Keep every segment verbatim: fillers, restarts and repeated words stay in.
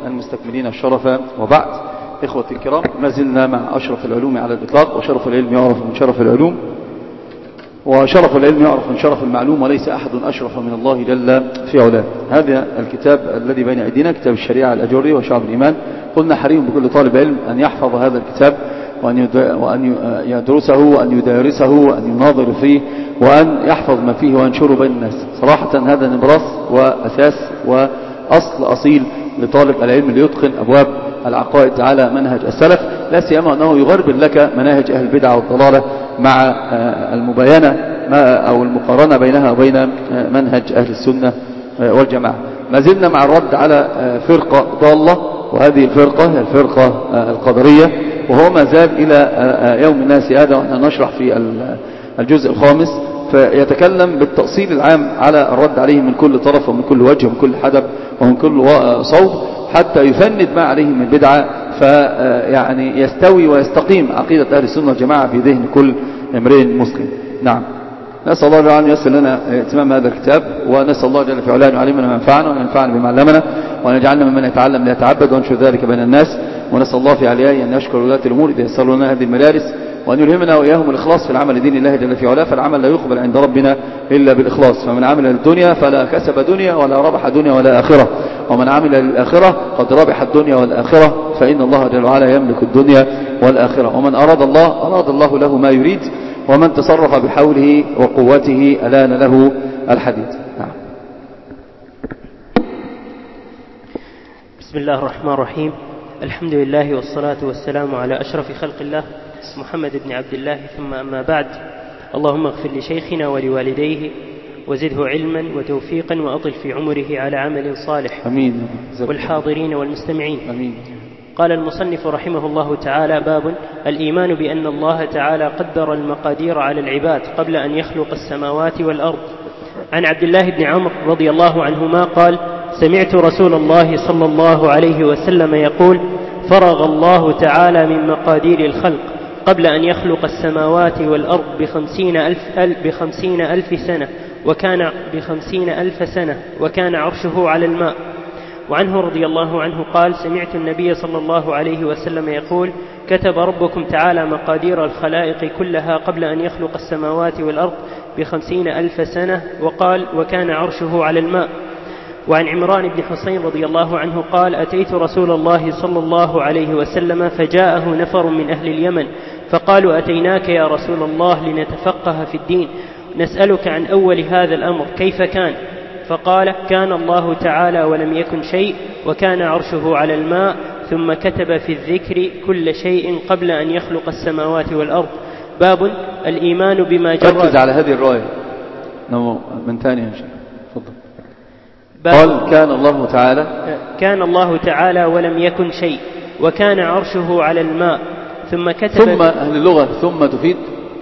المستكملين الشرف، وبعد. إخوة الكرام، ما زلنا مع أشرف العلوم على الإطلاق، وشرف العلم يعرف من شرف العلوم، وشرف العلم يعرف من شرف المعلوم، وليس أحد أشرف من الله جل في علاه. هذا الكتاب الذي بين أيدينا كتاب الشريعة الأجري وشعب الإيمان. قلنا حري بكل طالب علم أن يحفظ هذا الكتاب، وأن يدرسه، وأن يدارسه، وأن يناظر فيه، وأن يحفظ ما فيه وينشره بين الناس. صراحة هذا نبراس وأساس وأصل أصيل لطالب العلم ليتقن أبواب العقائد على منهج السلف، لا سيما أنه يغرب لك مناهج أهل البدع والضلالة مع المباينة أو المقارنة بينها وبين منهج أهل السنة والجماعة. ما زلنا مع الرد على فرقة ضالة، وهذه الفرقة هي الفرقة القدرية، وهو ما زال إلى يوم الناس هذا، ونحن نشرح في الجزء الخامس، فيتكلم بالتأصيل العام على الرد عليه من كل طرف ومن كل وجه ومن كل حدب ومن كل صوب، حتى يفند ما عليه من بدعة، فيعني يستوي ويستقيم عقيدة أهل السنة والجماعة في ذهن كل امرئ مسلم. نعم، نسأل الله جل وعلا ييسر لنا اتمام هذا الكتاب، ونسأل الله جل في علاه أن يعلمنا ما ينفعنا، وأن ينفعنا بما علمنا، وأن يجعلنا ممن يتعلم ليتعبد وينشر ذلك بين الناس. ونسأل الله في عليائه أن يشكر ولاة الأمور إذا يسروا لنا هذه المدارس، وأن يلهمنا وإياهم الإخلاص في العمل لدين الله جل في علاه، فالعمل لا يقبل عند ربنا إلا بالإخلاص. فمن عمل للدنيا فلا كسب دنيا ولا ربح دنيا ولا آخرة، ومن عمل للآخرة قد ربح الدنيا والآخرة، فإن الله جل وعلا يملك الدنيا والآخرة. ومن أراد الله أراد الله له ما يريد، ومن تصرف بحوله وقوته ألان له الحديد. نعم. بسم الله الرحمن الرحيم. الحمد لله والصلاة والسلام على أشرف خلق الله محمد بن عبد الله، ثم أما بعد. اللهم اغفر لشيخنا ولوالديه، وزده علما وتوفيقا، وأطل في عمره على عمل صالح. أمين. والحاضرين والمستمعين. أمين. قال المصنف رحمه الله تعالى: باب الإيمان بأن الله تعالى قدر المقادير على العباد قبل أن يخلق السماوات والأرض. عن عبد الله بن عمرو رضي الله عنهما قال: سمعت رسول الله صلى الله عليه وسلم يقول: فرغ الله تعالى من مقادير الخلق قبل أن يخلق السماوات والأرض بخمسين ألف, ألف, بخمسين ألف سنة وكان بخمسين ألف سنة وكان عرشه على الماء. وعنه رضي الله عنه قال: سمعت النبي صلى الله عليه وسلم يقول: كتب ربكم تعالى مقادير الخلائق كلها قبل أن يخلق السماوات والأرض بخمسين ألف سنة، وقال: وكان عرشه على الماء. وعن عمران بن حسين رضي الله عنه قال: أتيت رسول الله صلى الله عليه وسلم فجاءه نفر من أهل اليمن فقالوا: أتيناك يا رسول الله لنتفقه في الدين، نسألك عن أول هذا الأمر كيف كان؟ فقال: كان الله تعالى ولم يكن شيء، وكان عرشه على الماء، ثم كتب في الذكر كل شيء قبل أن يخلق السماوات والأرض. باب الإيمان بما جرى. ركز على هذه الرواية من ثاني يا شيخ. تفضل. قال: كان الله تعالى كان الله تعالى ولم يكن شيء، وكان عرشه على الماء، ثم كتب. ثم أهل اللغة ثم تفيد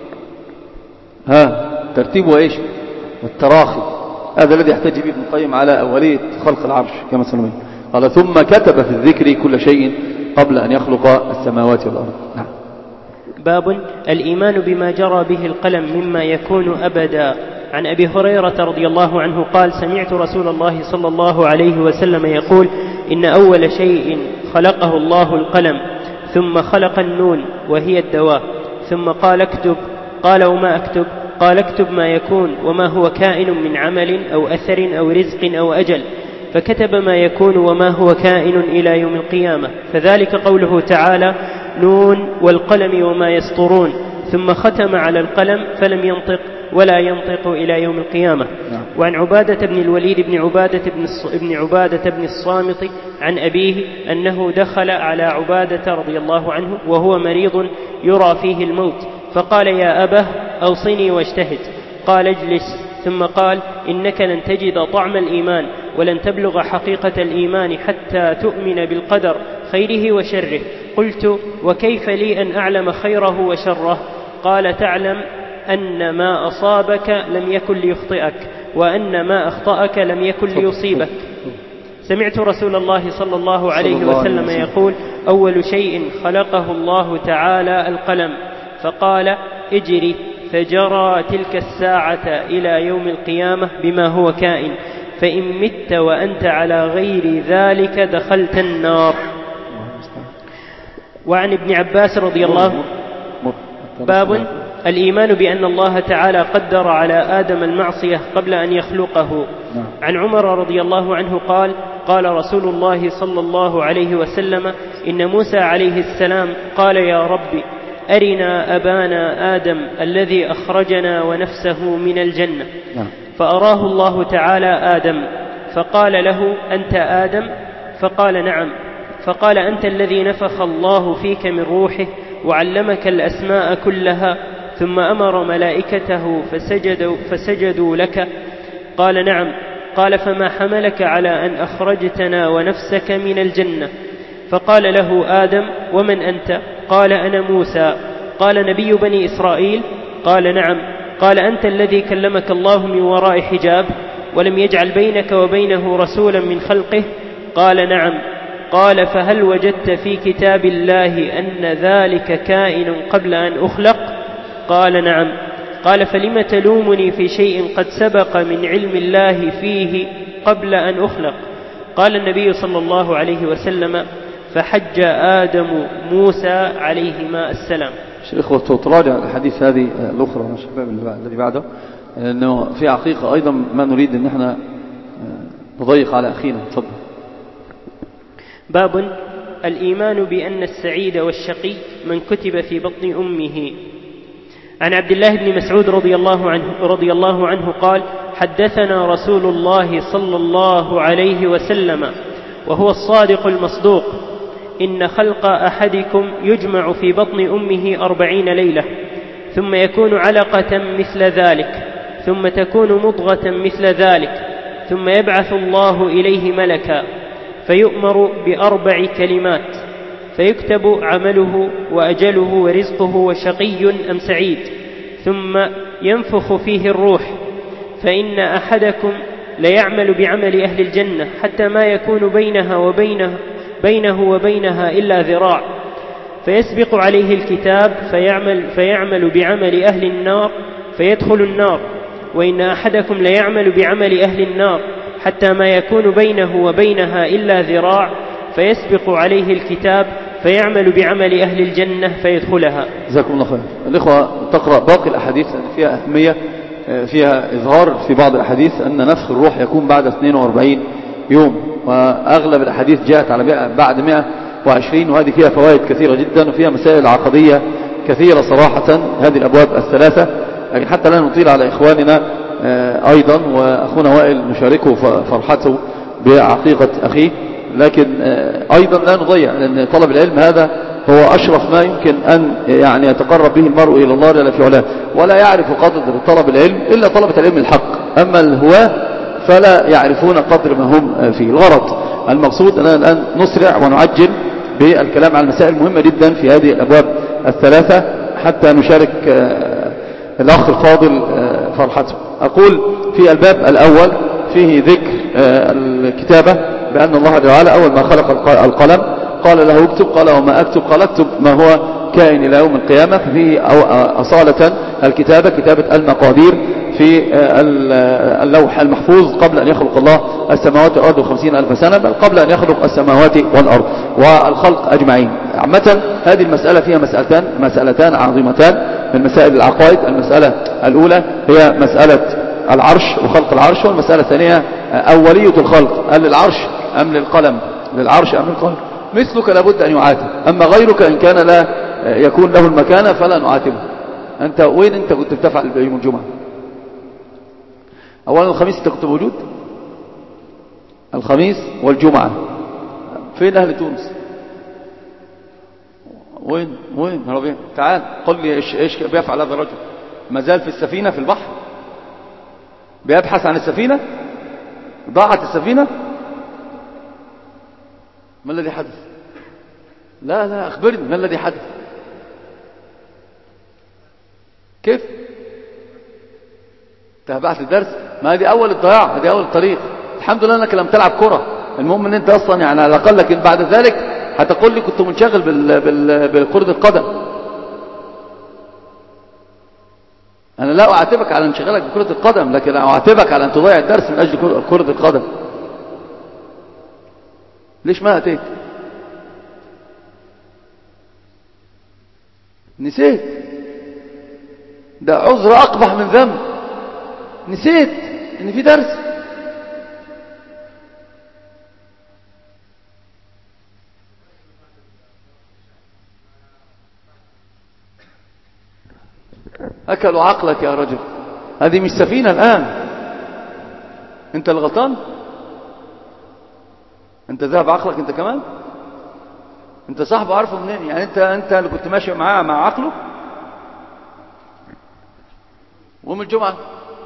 ها ترتيبه إيش؟ والتراخي. هذا الذي يحتاج به ابن القيم على أولية خلق العرش كما سنوين. قال: ثم كتب في الذكر كل شيء قبل أن يخلق السماوات والأرض. نعم. باب الإيمان بما جرى به القلم مما يكون أبدا. عن أبي هريرة رضي الله عنه قال: سمعت رسول الله صلى الله عليه وسلم يقول: إن أول شيء خلقه الله القلم، ثم خلق النون وهي الدواء، ثم قال: اكتب. قال: وما أكتب؟ قال: اكتب ما يكون وما هو كائن من عمل أو أثر أو رزق أو أجل. فكتب ما يكون وما هو كائن إلى يوم القيامة، فذلك قوله تعالى: نون والقلم وما يسطرون. ثم ختم على القلم فلم ينطق ولا ينطق إلى يوم القيامة. وعن عبادة بن الوليد بن عبادة بن عبادة بن الصامت عن أبيه أنه دخل على عبادة رضي الله عنه وهو مريض يرى فيه الموت، فقال: يا أبه أوصني واجتهد. قال: اجلس. ثم قال: إنك لن تجد طعم الإيمان ولن تبلغ حقيقة الإيمان حتى تؤمن بالقدر خيره وشره. قلت: وكيف لي أن أعلم خيره وشره؟ قال: تعلم أن ما أصابك لم يكن ليخطئك، وأن ما أخطأك لم يكن ليصيبك. سمعت رسول الله صلى الله عليه وسلم يقول: أول شيء خلقه الله تعالى القلم، فقال: اجري، فجرى تلك الساعة إلى يوم القيامة بما هو كائن، فإن مت وأنت على غير ذلك دخلت النار. وعن ابن عباس رضي الله باب الإيمان بأن الله تعالى قدر على آدم المعصية قبل أن يخلقه. عن عمر رضي الله عنه قال قال رسول الله صلى الله عليه وسلم إن موسى عليه السلام قال يا رب أرنا أبانا آدم الذي أخرجنا ونفسه من الجنة، فأراه الله تعالى آدم فقال له أنت آدم؟ فقال نعم. فقال أنت الذي نفخ الله فيك من روحه وعلمك الأسماء كلها، ثم أمر ملائكته فسجدوا, فسجدوا لك؟ قال نعم. قال فما حملك على أن أخرجتنا ونفسك من الجنة؟ فقال له آدم ومن أنت؟ قال أنا موسى. قال نبي بني إسرائيل؟ قال نعم. قال أنت الذي كلمك الله من وراء حجاب ولم يجعل بينك وبينه رسولا من خلقه؟ قال نعم. قال فهل وجدت في كتاب الله أن ذلك كائن قبل أن أخلق؟ قال نعم. قال فلم تلومني في شيء قد سبق من علم الله فيه قبل أن أخلق؟ قال النبي صلى الله عليه وسلم فحج آدم موسى عليهما السلام. إخوة تراجع الحديث هذه الأخرى من الشباب الذي بعده، لأنه في حقيقة أيضا ما نريد أن احنا نضيق على أخينا. تفضل. باب الإيمان بأن السعيد والشقي من كتب في بطن أمه. عن عبد الله بن مسعود رضي الله عنه, رضي الله عنه قال حدثنا رسول الله صلى الله عليه وسلم وهو الصادق المصدوق إن خلق أحدكم يجمع في بطن أمه أربعين ليلة ثم يكون علقة مثل ذلك ثم تكون مضغة مثل ذلك ثم يبعث الله إليه ملكا فيؤمر بأربع كلمات فيكتب عمله وأجله ورزقه وشقي أم سعيد، ثم ينفخ فيه الروح، فإن أحدكم ليعمل بعمل أهل الجنة حتى ما يكون بينها وبينه بينه وبينها إلا ذراع، فيسبق عليه الكتاب فيعمل, فيعمل بعمل أهل النار فيدخل النار، وإن أحدكم ليعمل بعمل أهل النار حتى ما يكون بينه وبينها إلا ذراع، فيسبق عليه الكتاب فيعمل بعمل أهل الجنة فيدخلها. جزاكم الله خير. الإخوة تقرأ باقي الأحاديث لأن فيها أهمية، فيها إظهار في بعض الأحاديث أن نفخ الروح يكون بعد اثنين وأربعين يوم، وأغلب الأحاديث جاءت على بعد مئة وعشرين، وهذه فيها فوائد كثيرة جدا وفيها مسائل عقدية كثيرة صراحة هذه الأبواب الثلاثة. لكن حتى لا نطيل على إخواننا أيضا وأخونا وائل نشاركه فرحته بعقيقة أخيه، لكن أيضا لا نضيع، لأن طلب العلم هذا هو أشرف ما يمكن أن يعني يتقرب به المرء إلى الله جل في علاه، ولا يعرف قدر طلب العلم إلا طلبة العلم الحق، أما الهواة فلا يعرفون قدر ما هم فيه. الغرض المقصود أننا الآن نسرع ونعجل بالكلام عن المسائل المهمة جدا في هذه الأبواب الثلاثة حتى نشارك الأخ الفاضل فرحته. أقول في الباب الأول فيه ذكر الكتابة، بأن الله تعالى أول ما خلق القلم قال له اكتب، قال وما أكتب؟ قال اكتب ما هو كائن إلى يوم القيامة. ففيه أصالة الكتابة كتابة المقادير في اللوح المحفوظ قبل أن يخلق الله السماوات والأرض وخمسين ألف سنة، بل قبل أن يخلق السماوات والأرض والخلق أجمعين. عامة هذه المسألة فيها مسألتان مسألتان عظيمتان من مسائل العقائد. المسألة الأولى هي مسألة العرش وخلق العرش، والمسألة الثانية أولية الخلق، هل للعرش أم للقلم؟ للعرش أم للقلم؟ مثلك لابد أن يعاتب، أما غيرك إن كان لا يكون له المكانة فلا نعاتبه. أنت وين أنت كنت بتفعل بيوم الجمعة؟ أولا الخميس أنت كنت موجود؟ الخميس والجمعة فين أهل تونس؟ وين وين ربيع؟ تعال قل لي إيش إيش بيفعل هذا الرجل؟ ما زال في السفينة في البحر بيبحث عن السفينة؟ ضاعت السفينة؟ ما الذي حدث؟ لا لا أخبرني ما الذي حدث؟ كيف؟ تابعت الدرس؟ ما هذه أول الضياع، هذه أول الطريق. الحمد لله أنك لم تلعب كرة، المهم أن أنت أصلا يعني على الأقل، لكن بعد ذلك هتقول لي كنت منشغل بال... بال... بالكرة القدم. أنا لا أعاتبك على انشغالك بكرة القدم، لكن أعاتبك على أن تضيع الدرس من أجل كرة القدم. ليش ما أتيت؟ نسيت. ده عذر أقبح من ذنب. نسيت إن في درس. أكلوا عقلك يا رجل. هذه مش سفينة الآن. أنت اللي غلطان. أنت ذهب عقلك أنت كمان. أنت صاحبه عارفه منين؟ يعني أنت أنت اللي كنت ماشي معاه مع عقله. ويوم الجمعة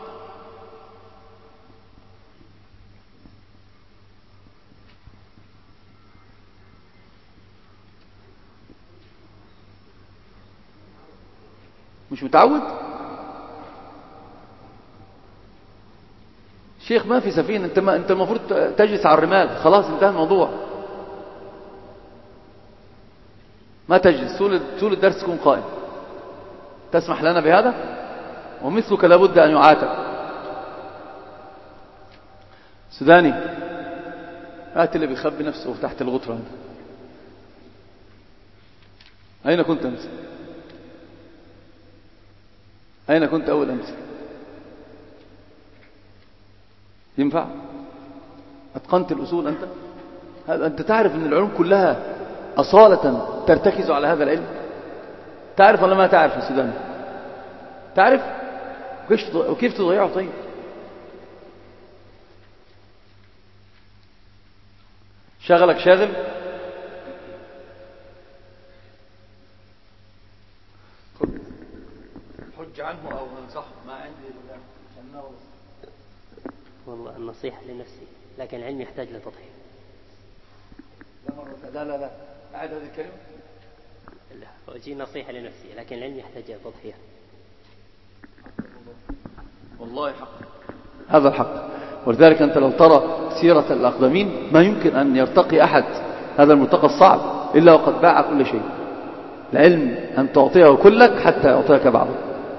مش متعود. شيخ ما في سفينة. انت ما انت المفروض تجلس على الرمال. خلاص انتهى الموضوع. ما تجلس طول طول الدرس تكون قائم. تسمح لنا بهذا؟ ومثلك لابد ان يعاتب. سوداني هات اللي بيخبي نفسه تحت الغطرة. أين كنت أمس؟ أين كنت أول أمس؟ ينفع؟ أتقنت الأصول أنت؟ أنت تعرف أن العلوم كلها أصالة ترتكز على هذا العلم؟ تعرف ولا ما تعرف يا سوداني؟ تعرف؟ وكيف تضيعه طيب؟ شغلك شاغل؟ حج عنه أو انصحه. ما عندي والله النصيحة لنفسي، لكن العلم يحتاج لتضحية. لا مرة لا لا لا أعد هذه الكلمة. لا وجي نصيحة لنفسي، لكن العلم يحتاج لتضحية. والله حق. هذا الحق. ولذلك أنت لو ترى سيرة الأقدمين ما يمكن أن يرتقي أحد هذا المرتقى الصعب إلا وقد باع كل شيء. العلم أن تعطيه كلك حتى يعطيك بعضه.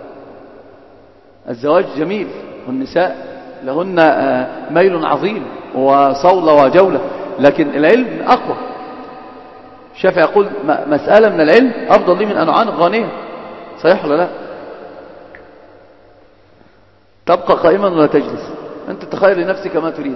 الزواج جميل والنساء لهن ميل عظيم وصولة وجولة، لكن العلم أقوى. الشافعي يقول مسألة من العلم أفضل لي من أن أعانق غانية. صحيح ولا لا؟ تبقى قائما ولا تجلس؟ أنت تخيل لنفسك ما تريد.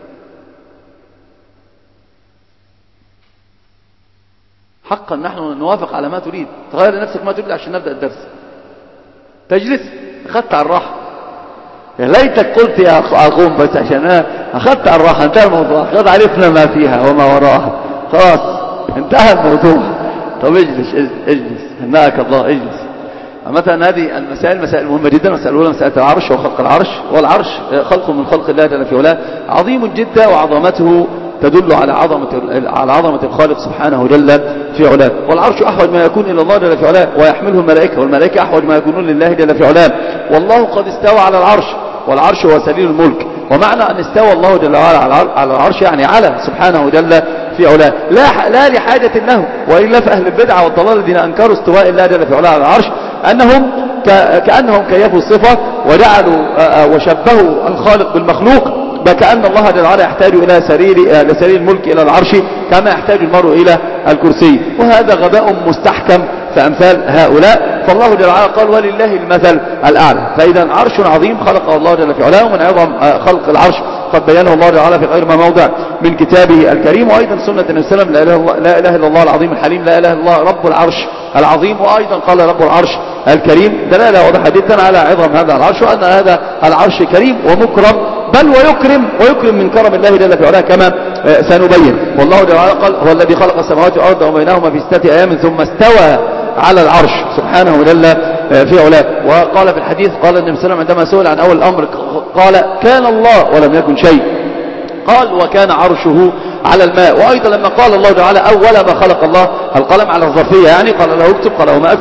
حقا نحن نوافق على ما تريد. تخيل لنفسك ما تريد عشان نبدأ الدرس. تجلس أخذت على الراحة. يا ليتك قلت يا أقوم بس عشان أنا أخذت على الراحة. انتهى الموضوع. قد عرفنا ما فيها وما وراءها. خلاص انتهى الموضوع. طب اجلس اجلس هناك الله اجلس. مثلا هذه المسائل مسائل مهمة جدا. مسألة الأولى مسألة العرش وخلق العرش. والعرش خلق من خلق الله جل في علاه عظيم جدا، وعظمته تدل على عظمة على عظمة الخالق سبحانه جل في علاه. والعرش أحوج ما يكون إلى الله جل في علاه ويحمله الملائكة، والملائكة أحوج ما يكونون لله جل في علاه. والله قد استوى على العرش، والعرش هو سرير الملك. ومعنى أن استوى الله جل وعلا على العرش يعني على سبحانه جل في علاه، لا لا لحاجة له. وإلا فأهل البدعة والضلال الذين أنكروا استواء الله جل في علاه على العرش أنهم كأنهم كيفوا الصفة وجعلوا وشبهوا الخالق بالمخلوق، كأن الله جل وعلا يحتاج إلى سرير لسرير الملك إلى العرش كما يحتاج المرء إلى الكرسي. وهذا غباء مستحكم في أمثال هؤلاء. فالله جل وعلا قال ولله المثل الأعلى. فإذا عرش عظيم خلقه الله جل في علاه، ومن عظم خلق العرش قد بينه الله جل وعلا في غير ما موضع من كتابه الكريم. وأيضا سنة النبي صلى الله عليه وسلم لا إله إلا الله العظيم الحليم، لا إله إلا الله رب العرش العظيم. وأيضا قال رب العرش الكريم، دلالة واضحة جدا على عظم هذا العرش، وأن هذا العرش كريم ومكرم، بل ويكرم ويكرم من كرم الله جل في علاه كما سنبين. والله جل وعلا قال هو الذي خلق السماوات والأرض وبينهما في ستة أيام ثم استوى على العرش سبحانه جل في علاه. وقال في الحديث قال النبي صلى الله عليه وسلم عندما سئل عن أول الأمر قال كان الله ولم يكن شيء، قال وكان عرشه على الماء. وأيضا لما قال الله تعالى أول ما خلق الله القلم على الظرفية يعني قال له اكتب، قال له ما اكتب،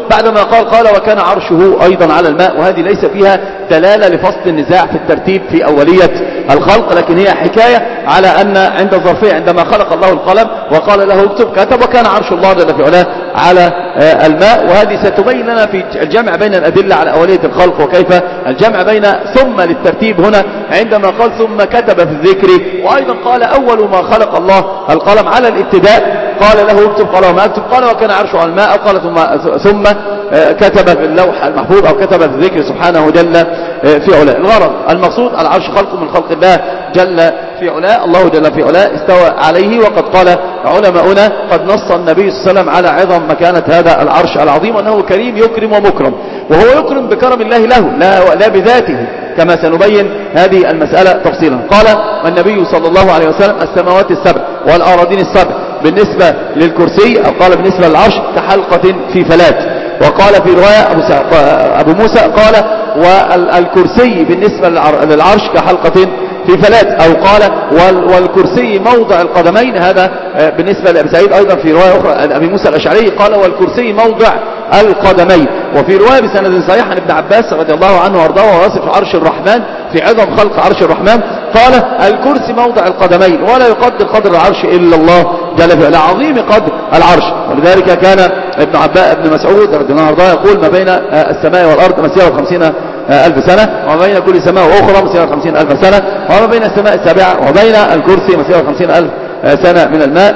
بعدما قال قال وكان عرشه أيضا على الماء، وهذه ليس فيها دلالة لفصل النزاع في الترتيب في أولية الخلق، لكن هي حكاية على أن عند الظرفية عندما خلق الله القلم وقال له اكتب كتب، وكان عرش الله جل في علاه على الماء. وهذه ستبين لنا في الجمع بين الأدلة على أولية الخلق وكيف الجمع بين ثم للترتيب هنا عندما قال ثم كتب في الذكر، وأيضا قال أول ما خلق الله القلم على الابتداء قال له اكتب، قال وما اكتب، قال وكان عرشه على الماء، قال ثم ثم كتب في اللوح المحفوظ أو كتب في الذكر سبحانه جل في علاه. الغرض المقصود العرش خلق من خلق الله جل في علاه، الله جل في علاه استوى عليه. وقد قال علماؤنا قد نص النبي صلى الله عليه وسلم على عظم مكانة هذا العرش العظيم، أنه كريم يكرم ومكرم، وهو يكرم بكرم الله له لا, لا بذاته، كما سنبين هذه المسألة تفصيلا. قال النبي صلى الله عليه وسلم السماوات السبع والأراضين السبع بالنسبة للكرسي، أو قال بالنسبة للعرش كحلقة في فلات. وقال في رواية أبو موسى قال والكرسي بالنسبة للعرش كحلقة في فلات، أو قال والكرسي موضع القدمين، هذا بالنسبة لأبي سعيد. أيضا في رواية أخرى أبي موسى الأشعري قال والكرسي موضع القدمين. وفي رواية بسند صحيح عن ابن عباس رضي الله عنه وارضاه وواصف عرش الرحمن في عظم خلق عرش الرحمن، قال الكرسي موضع القدمين ولا يقدر قدر العرش إلا الله جل وعلا، عظيم قدر العرش. ولذلك كان ابن عباس ابن مسعود رضي الله عنه وارضاه يقول ما بين السماء والأرض مسيرة خمسين ألف سنة، وما بين كل سماء وأخرى مسيرة خمسين ألف سنة، وما بين السماء السابعة وبين الكرسي مسيرة خمسين ألف سنة من الماء،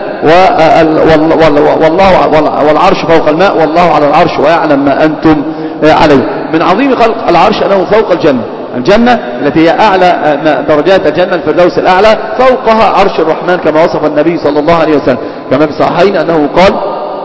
والله والعرش فوق الماء والله على العرش ويعلم ما أنتم عليه. من عظيم خلق العرش أنه فوق الجنة، الجنة التي هي أعلى درجات الجنة الفردوس الأعلى، فوقها عرش الرحمن كما وصف النبي صلى الله عليه وسلم، كما في الصحيحين أنه قال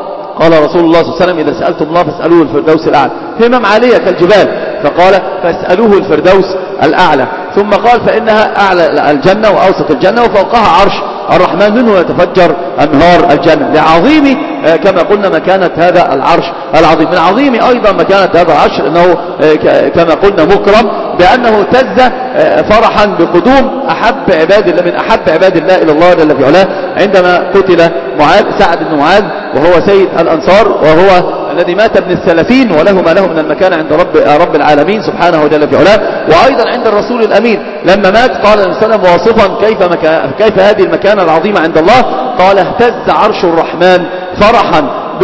قال رسول الله صلى الله عليه وسلم إذا سألتم الله فاسألوه الفردوس الأعلى، همم عالية كالجبال، فقال فاسألوه الفردوس الأعلى، ثم قال فإنها أعلى الجنة وأوسط الجنة وفوقها عرش الرحمن منه يتفجر أنهار الجنة، لعظيم كما قلنا مكانة هذا العرش العظيم. من عظيم أيضا مكانة هذا العرش أنه كما قلنا مكرم، بأنه اهتز فرحا بقدوم أحب عباد الله من أحب عباد الله إلى الله جل في علاه عندما قتل معاذ سعد بن معاذ، وهو سيد الأنصار وهو الذي مات ابن الثلاثين وله ما له من المكان عند رب رب العالمين سبحانه جل في علاه. وأيضا عند الرسول الأمين لما مات قال النبي صلى الله عليه وسلم واصفا كيف, مكان كيف هذه المكانة العظيمة عند الله، قال اهتز عرش الرحمن فرحا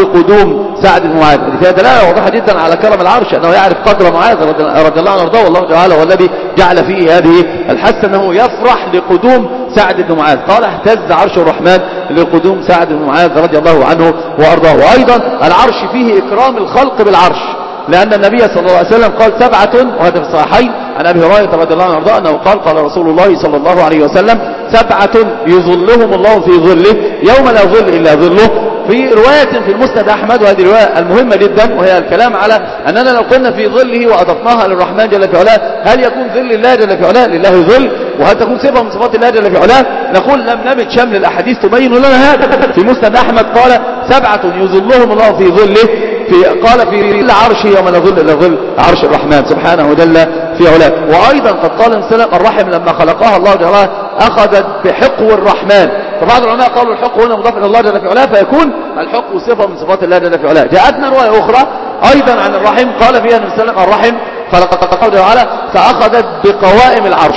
بقدوم سعد بن معاذ. فيها دلالة واضحة جدا على كرم العرش، أنه يعرف قدر معاذ رضي الله عنه وارضاه، والله تعالى هو الذي جعل فيه هذه الحث أنه يفرح لقدوم سعد بن معاذ، قال اهتز عرش الرحمن لقدوم سعد بن معاذ رضي الله عنه وارضاه. وأيضا العرش فيه إكرام الخلق بالعرش، لأن النبي صلى الله عليه وسلم قال سبعة، وهذا في الصحيحين عن أبي هريرة رضي الله عنه وارضاه أنه قال قال رسول الله صلى الله عليه وسلم سبعة يظلهم الله في ظله يوم لا ظل إلا ظله. في رواية في المسند أحمد، وهذه الرواية المهمة جدا، وهي الكلام على أننا لو قلنا في ظله وأضفناها للرحمن جل في علاه هل يكون ظل الله جل في علاه لله ظل، وهل تكون صفة من صفات الله جل في علاه؟ نقول لم نمت شمل الأحاديث تبين لنا هذا. في مسند أحمد قال سبعة يظلهم الله في ظله، في قال في ظل عرشه يوم لا ظل إلا ظل عرش الرحمن سبحانه جل في علاه. وأيضا قد قال النبي الرحم لما خلقها الله جل أخذت بحقو الرحمن، فبعض العلماء قالوا الحقو هنا مضاف إلى الله جل في علاه، فيكون الحقو صفة من صفات الله جل في علاه. جاءتنا رواية أخرى أيضا عن الرحم قال فيها النبي الرحم خلقت الله تعالى فأخذت بقوائم العرش.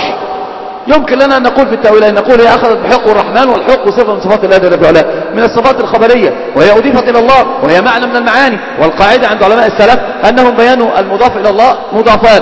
يمكن لنا أن نقول في التأويلين، نقول هي أخذت بحق الرحمن، والحق صفة من صفات الله جل في علاه من الصفات الخبرية، وهي أضيفت إلى الله وهي معنى من المعاني. والقاعدة عند علماء السلف أنهم بيانوا المضاف إلى الله مضافان،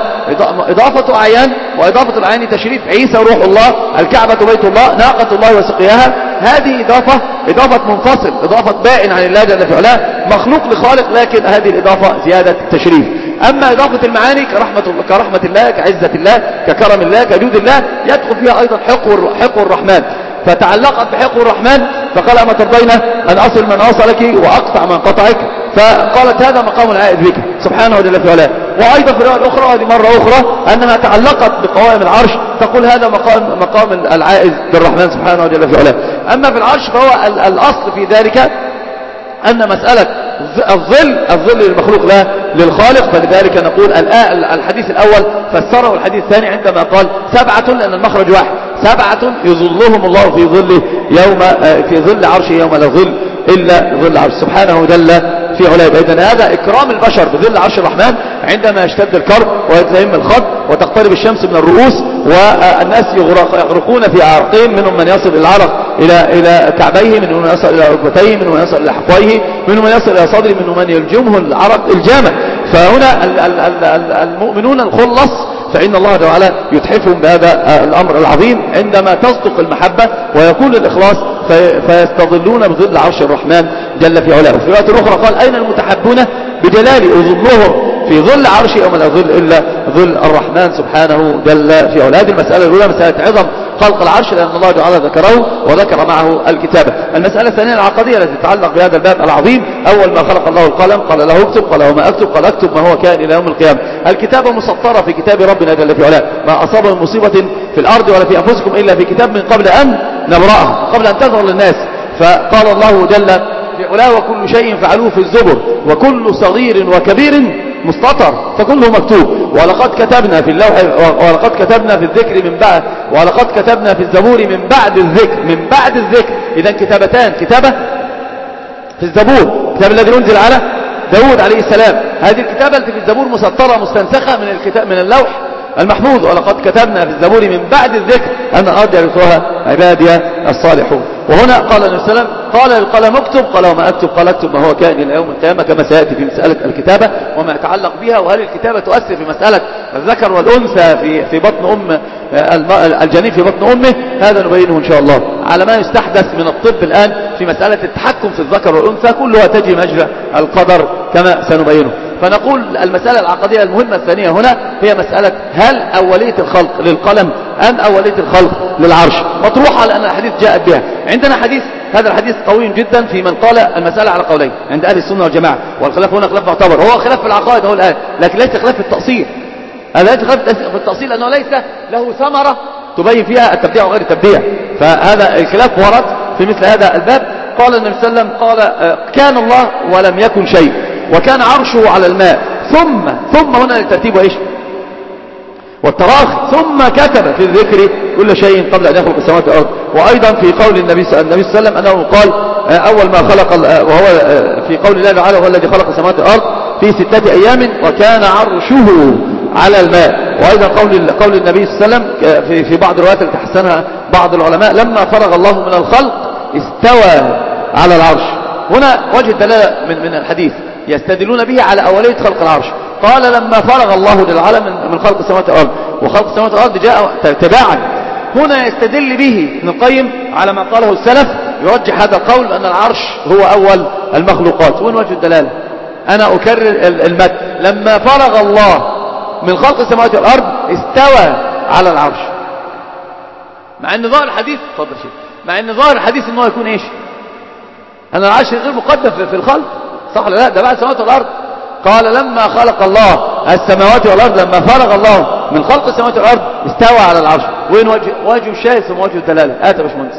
إضافة أعيان وإضافة الأعيان تشريف، عيسى روح الله، الكعبة بيت الله، ناقة الله وسقياها، هذه إضافة إضافة منفصل، إضافة بائن عن الله جل في علاه، مخلوق لخالق، لكن هذه الإضافة زيادة تشريف. أما إضافة المعاني كرحمة, كرحمة الله كعزة الله ككرم الله كجود الله يدخل فيها أيضا حق الرحمن، فتعلقت بحق الرحمن فقال أما ترضين أن أصل من أصلك وأقطع من قطعك، فقالت هذا مقام العائد بك سبحانه وجل في علاه. وأيضا في الرواية الأخرى وهذه مرة أخرى أنها تعلقت بقوائم العرش، تقول هذا مقام, مقام العائد بالرحمن سبحانه وجل في علاه. أما في العرش فهو الأصل في ذلك أن مسألة الظل الظل للمخلوق لا للخالق، فلذلك نقول الحديث الأول فسره الحديث الثاني عندما قال سبعة، لأن المخرج واحد، سبعة يظلهم الله في ظله يوم في ظل عرشه يوم لا ظل إلا ظل عرش سبحانه جل في علاه. إذن هذا إكرام البشر بظل عرش الرحمن عندما يشتد الكرب ويتهم الخط وتقترب الشمس من الرؤوس والناس يغرقون في أعرقهم، منهم من يصل العرق إلى إلى كعبيه، منهم من يصل إلى ركبتيه، منهم من يصل إلى حقويه، منهم من يصل إلى صدره، منهم من يلجمه العرق الجامع. فهنا المؤمنون الخلص فإن الله تعالى يتحفهم بهذا الأمر العظيم عندما تصدق المحبة ويكون الإخلاص فيستظلون بظل عرش الرحمن جل في علاه. وفي وقت أخرى قال أين المتحبون بجلالي أظلهم في ظل عرشي يوم لا ظل إلا ظل الرحمن سبحانه جل في علاه. هذه المسألة الأولى مسألة عظم خلق العرش لأن الله تعالى ذكره وذكر معه الكتابة. المسألة الثانية العقدية التي تتعلق بهذا الباب العظيم، أول ما خلق الله القلم قال له اكتب، قال له ما اكتب، قال اكتب ما هو كائن إلى يوم القيامة. الكتابة مسطرة في كتاب ربنا جل في علاه، ما أصاب من مصيبة في الأرض ولا في أنفسكم إلا في كتاب من قبل أن نبرأها، قبل أن تظهر للناس. فقال الله جل في علاه وكل شيء فعلوه في الزبر وكل صغير وكبير مستطر فكله مكتوب. ولقد كتبنا في اللوح ولقد كتبنا في الذكر من بعد ولقد كتبنا في الزبور من بعد الذكر من بعد الذكر. إذا كتابتان، كتابة في الزبور الكتاب الذي أنزل على داود عليه السلام، هذه الكتابة التي في الزبور مسطرة مستنسخة من الكتاب من اللوح المحفوظ. ولقد كتبنا في الزبور من بعد الذكر أن الأرض يرثها عبادي الصالحون. وهنا قال النبي صلى الله عليه وسلم قال للقلم اكتب، قال وما اكتب، قال اكتب ما هو كائن الى يوم القيامه، كما سياتي في مساله الكتابه وما يتعلق بها، وهل الكتابه تؤثر في مساله الذكر والانثى في في بطن ام الجنين في بطن امه. هذا نبينه ان شاء الله على ما يستحدث من الطب الان في مساله التحكم في الذكر والانثى، كلها تجري مجرى القدر كما سنبينه. فنقول المسألة العقدية المهمة الثانية هنا هي مسألة هل أولية الخلق للقلم أم أولية الخلق للعرش، مطروحة لأن الحديث جاءت بها. عندنا حديث، هذا الحديث قوي جدا في من قال المسألة على قولين عند أهل السنة والجماعة، والخلاف هنا خلاف معتبر، هو خلاف في العقائد هو الآن، لكن ليس خلاف في التأصيل. هذا ليس خلاف في التأصيل لأنه ليس له ثمرة تبين فيها التبديع وغير التبديع، فهذا الخلاف ورد في مثل هذا الباب. قال النبي صلى الله عليه وسلم قال كان الله ولم يكن شيء وكان عرشه على الماء ثم ثم هنا للترتيب وإيش والتراخي، ثم كتب في الذكر كل شيء قبل أن يخلق السماوات والأرض. وأيضا في قول النبي صلى الله عليه وسلم أنه قال أول ما خلق، وهو في قول الله تعالى هو الذي خلق السماوات والأرض في ستة أيام وكان عرشه على الماء. وأيضا قول قول النبي صلى الله عليه وسلم في في بعض الروايات التي حسنها بعض العلماء لما فرغ الله من الخلق استوى على العرش. هنا وجه الدلالة من من الحديث يستدلون به على أولية خلق العرش. قال لما فرغ الله للعالم من خلق السماوات والأرض، وخلق السماوات والأرض جاء تباعا. هنا يستدل به ابن القيم على ما قاله السلف، يرجح هذا القول بأن العرش هو أول المخلوقات. وين وجه الدلالة؟ أنا أكرر المتن لما فرغ الله من خلق السماوات والأرض استوى على العرش، مع أن ظاهر الحديث اتفضل شيء مع أن ظاهر الحديث أنه يكون إيش؟ أن العرش غير مقدم في الخلق، صح ولا لا؟ ده بعد السماوات والأرض. قال لما خلق الله السماوات والأرض لما فرغ الله من خلق السماوات والأرض استوى على العرش. وين وجه وجه الشاهد ثم وجه الدلالة؟ آت يا باشمهندس.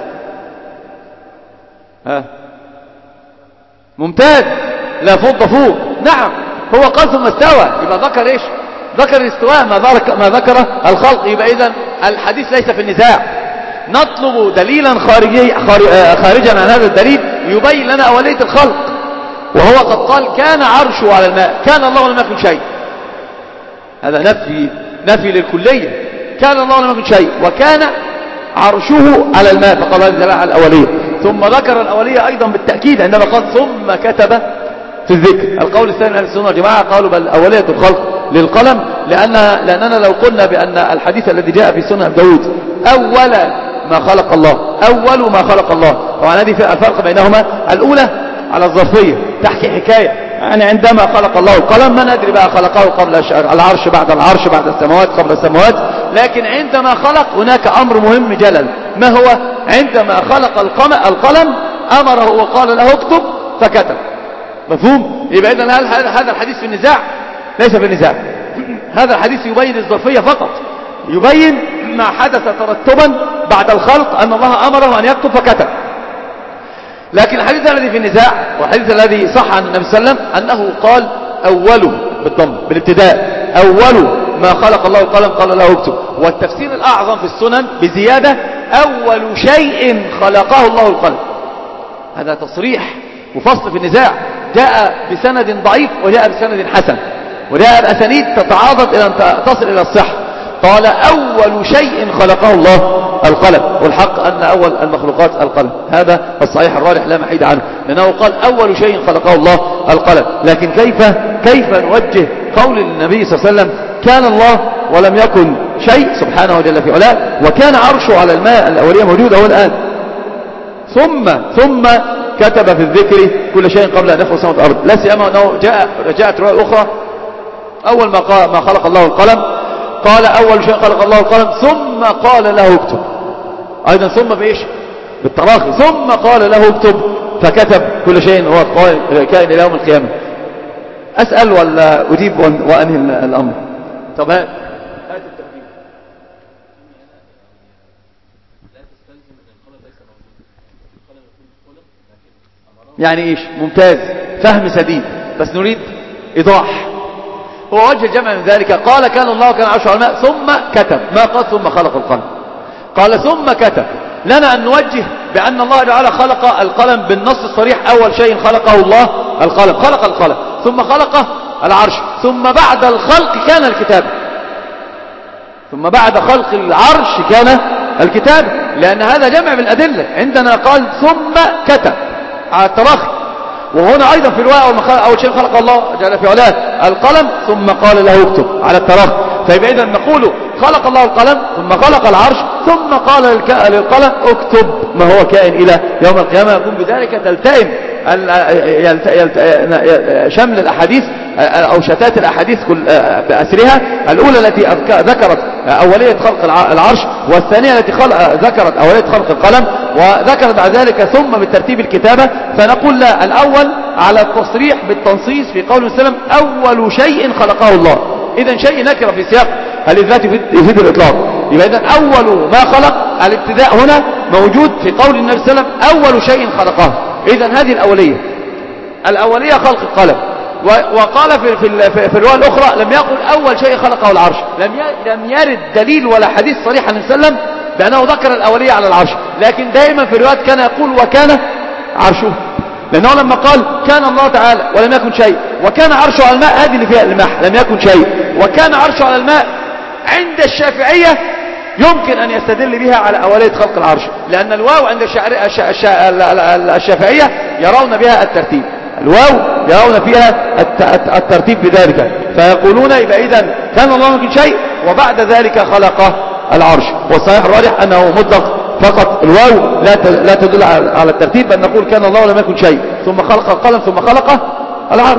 ها ممتاز، لا فوق فوق. نعم هو قال ثم استوى، يبقى ذكر ايش؟ ذكر الاستواء ما ذكر ما ذكر الخلق. يبقى اذا الحديث ليس في النزاع، نطلب دليلا خارجي خارجا عن هذا الدليل يبين لنا أولية الخلق. وهو قد قال كان عرشه على الماء، كان الله ولم يكن شيء، هذا نفي نفي للكلية. كان الله ولم يكن شيء وكان عرشه على الماء، فقال هذا دلالة على الأولية. ثم ذكر الأولية أيضا بالتأكيد عندما قال ثم كتب في الذكر. القول الثاني من أهل السنة والجماعة قالوا بل أولية الخلق للقلم، لأنها لأننا لو قلنا بأن الحديث الذي جاء في سنة داود أول ما خلق الله، أول ما خلق الله، طبعا هذه الفرق بينهما. الأولى على الظرفية تحكي حكاية، يعني عندما خلق الله القلم ما ندري بقى خلقه قبل العرش بعد العرش بعد السماوات قبل السماوات، لكن عندما خلق هناك أمر مهم جلل. ما هو؟ عندما خلق القلم أمره وقال له اكتب فكتب. مفهوم؟ يبقى إذن هذا الحديث في النزاع؟ ليس في النزاع. هذا الحديث يبين الظرفية فقط، يبين ما حدث ترتبا بعد الخلق أن الله أمره أن يكتب فكتب. لكن الحديث الذي في النزاع والحديث الذي صح عن النبي صلى الله عليه وسلم أنه قال أوله بالضم بالابتداء، أول ما خلق الله القلم قال له اكتب. والتفسير الأعظم في السنن بزيادة أول شيء خلقه الله القلم. هذا تصريح وفصل في النزاع. جاء بسند ضعيف وجاء بسند حسن، وجاء بأسانيد تتعاضد إلى أن تصل إلى الصحة. قال أول شيء خلقه الله القلم، والحق أن أول المخلوقات القلم، هذا الصحيح الراجح لا محيد عنه، لأنه قال أول شيء خلقه الله القلم. لكن كيف كيف نوجه قول النبي صلى الله عليه وسلم كان الله ولم يكن شيء سبحانه وجل في علاه، وكان عرشه على الماء، الأولية موجودة هو الآن، ثم ثم كتب في الذكر كل شيء قبل أن يخلق السماوات والأرض. لا سيما أنه جاء جاءت رواية أخرى أول ما ما خلق الله القلم قال أول شيء خلق الله القلم ثم قال له اكتب، أيضا ثم بإيش؟ بالتراخي، ثم قال له اكتب فكتب كل شيء هو كائن إلى يوم القيامة. أسأل ولا أجيب وأنهي الأمر؟ طب هات الترتيب. يعني إيش؟ ممتاز، فهم سديد، بس نريد إيضاح. هو وجه الجمع من ذلك قال كان الله كان عرشه على الماء ثم كتب، ما قال ثم خلق القلم، قال ثم كتب. لنا أن نوجه بأن الله تعالى خلق القلم بالنص الصريح، أول شيء خلقه الله القلم، خلق القلم ثم خلق العرش، ثم بعد الخلق كان الكتاب، ثم بعد خلق العرش كان الكتاب، لأن هذا جمع بالأدلة. عندنا قال ثم كتب على التراخي، وهنا أيضا في الرواية أول شيء خلق الله جل في علاه القلم ثم قال له اكتب على التراخي. فيبقى إذا نقول خلق الله القلم ثم خلق العرش ثم قال للقلم اكتب ما هو كائن إلى يوم القيامة. يكون بذلك تلتئم شمل الأحاديث أو شتات الأحاديث بأسرها، الأولى التي ذكرت أولية خلق العرش، والثانية التي ذكرت أولية خلق القلم، وذكرت بعد ذلك ثم بالترتيب الكتابة. فنقول لا، الأول على التصريح بالتنصيص في قول وسلم أول شيء خلقه الله، إذن شيء نكر في سياق الإثبات يفيد الإطلاق. يبقى إذن أول ما خلق، الابتداء هنا موجود في قول النبي صلى الله عليه وسلم أول شيء خلقه، إذن هذه الأولية. الأولية خلق القلم. وقال في في في الرواية الأخرى لم يقل أول شيء خلقه العرش، لم لم يرد دليل ولا حديث صريح عن النبي صلى الله عليه وسلم بأنه ذكر الأولية على العرش، لكن دائما في الروايات كان يقول وكان عرشه، لأنه لما قال كان الله تعالى ولم يكن شيء وكان عرشه على الماء، هذه اللي فيها المح، لم يكن شيء وكان عرشه على الماء، عند الشافعية يمكن أن يستدل بها على أولية خلق العرش، لأن الواو عند الشافعية يرون بها الترتيب، الواو يرون فيها الترتيب بذلك، فيقولون يبقى إذن كان الله يمكن شيء وبعد ذلك خلق العرش. والصحيح الراجح أنه مطلق فقط، الواو لا لا تدل على الترتيب، بل نقول كان الله لم يكن شيء ثم خلق القلم ثم خلق العرش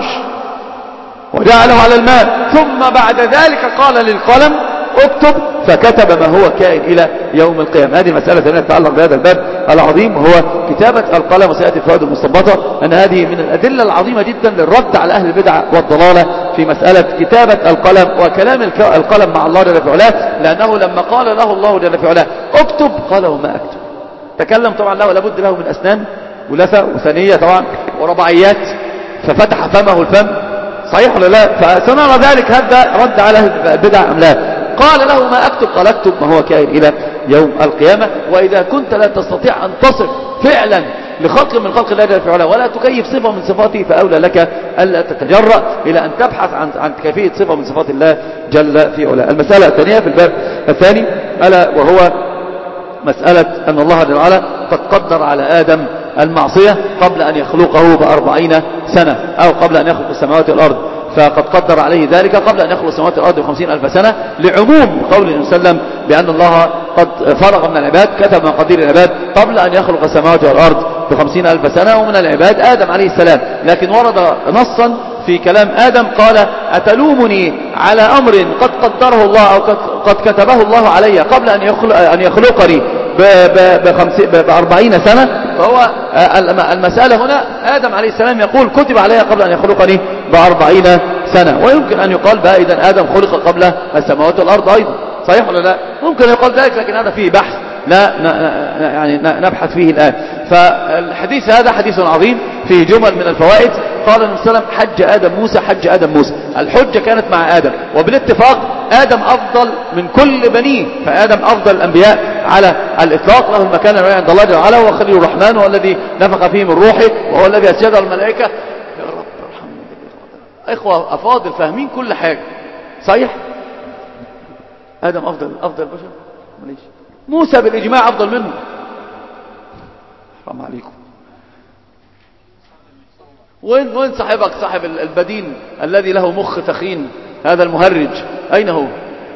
وجعله على الماء، ثم بعد ذلك قال للقلم اكتب فكتب ما هو كائن إلى يوم القيامة. هذه مسألة ثانية تتعلق بهذا الباب العظيم، وهو كتابة القلم، وسيأتي الفوائد المستنبطة أن هذه من الأدلة العظيمة جدا للرد على أهل البدع والضلالة في مسألة كتابة القلم وكلام القلم مع الله جل في علاه، لأنه لما قال له الله جل في علاه اكتب قال وما أكتب، تكلم طبعا له لابد له من أسنان ولثة وثنية طبعا ورباعيات، ففتح فمه الفم، صحيح ولا لا؟ فسنرى ذلك هذا رد على البدع أم لا. قال له ما أكتب، قال اكتب ما هو كائن إلى يوم القيامة. وإذا كنت لا تستطيع أن تصف فعلا لخلق من خلق الله جل في علاه ولا تكيف صفة من صفاته، فأولى لك ألا تتجرأ إلى أن تبحث عن عن كيفية صفة من صفات الله جل في علاه. المسألة الثانية في الباب الثاني ألا وهو مسألة أن الله جل وعلا قد قدر على آدم المعصية قبل أن يخلقه بأربعين سنة، أو قبل أن يخلق السماوات والأرض، فقد قدر عليه ذلك قبل أن يخلق السماوات والأرض بخمسين ألف سنة، لعموم قول النبي صلى الله عليه وسلم بأن الله قد فرغ من العباد، كتب مقادير العباد قبل أن يخلق السماوات والأرض بخمسين ألف سنة، ومن العباد آدم عليه السلام. لكن ورد نصا في كلام آدم قال أتلومني على أمر قد قدره الله أو قد كتبه الله علي قبل أن يخلق أن يخلقني بأربعين سنة. فهو المسألة هنا آدم عليه السلام يقول كتب علي قبل أن يخلقني بأربعين سنة، ويمكن أن يقال بقى إذن آدم خلق قبل السماوات والأرض أيضا، صحيح ولا لا؟ ممكن يقال ذلك، لكن هذا فيه بحث لا يعني نبحث فيه الآن. فالحديث هذا حديث عظيم فيه جمل من الفوائد. قال النبي صلى الله عليه وسلم حج آدم موسى، حج آدم موسى، الحجة كانت مع آدم، وبالاتفاق آدم أفضل من كل بنيه، فآدم أفضل الأنبياء على الإطلاق، له المكان عند الله جل وعلا، وهو خليل الرحمن، وهو الذي نفخ فيه من روحه، وهو الذي أسجد الملائكة. يا رب إخوة أفاضل فاهمين كل حاجة صحيح. آدم أفضل أفضل بشر ماليش. موسى بالإجماع أفضل منه. حرام عليكم. وين وين صاحبك صاحب البدين الذي له مخ ثخين هذا المهرج أين هو؟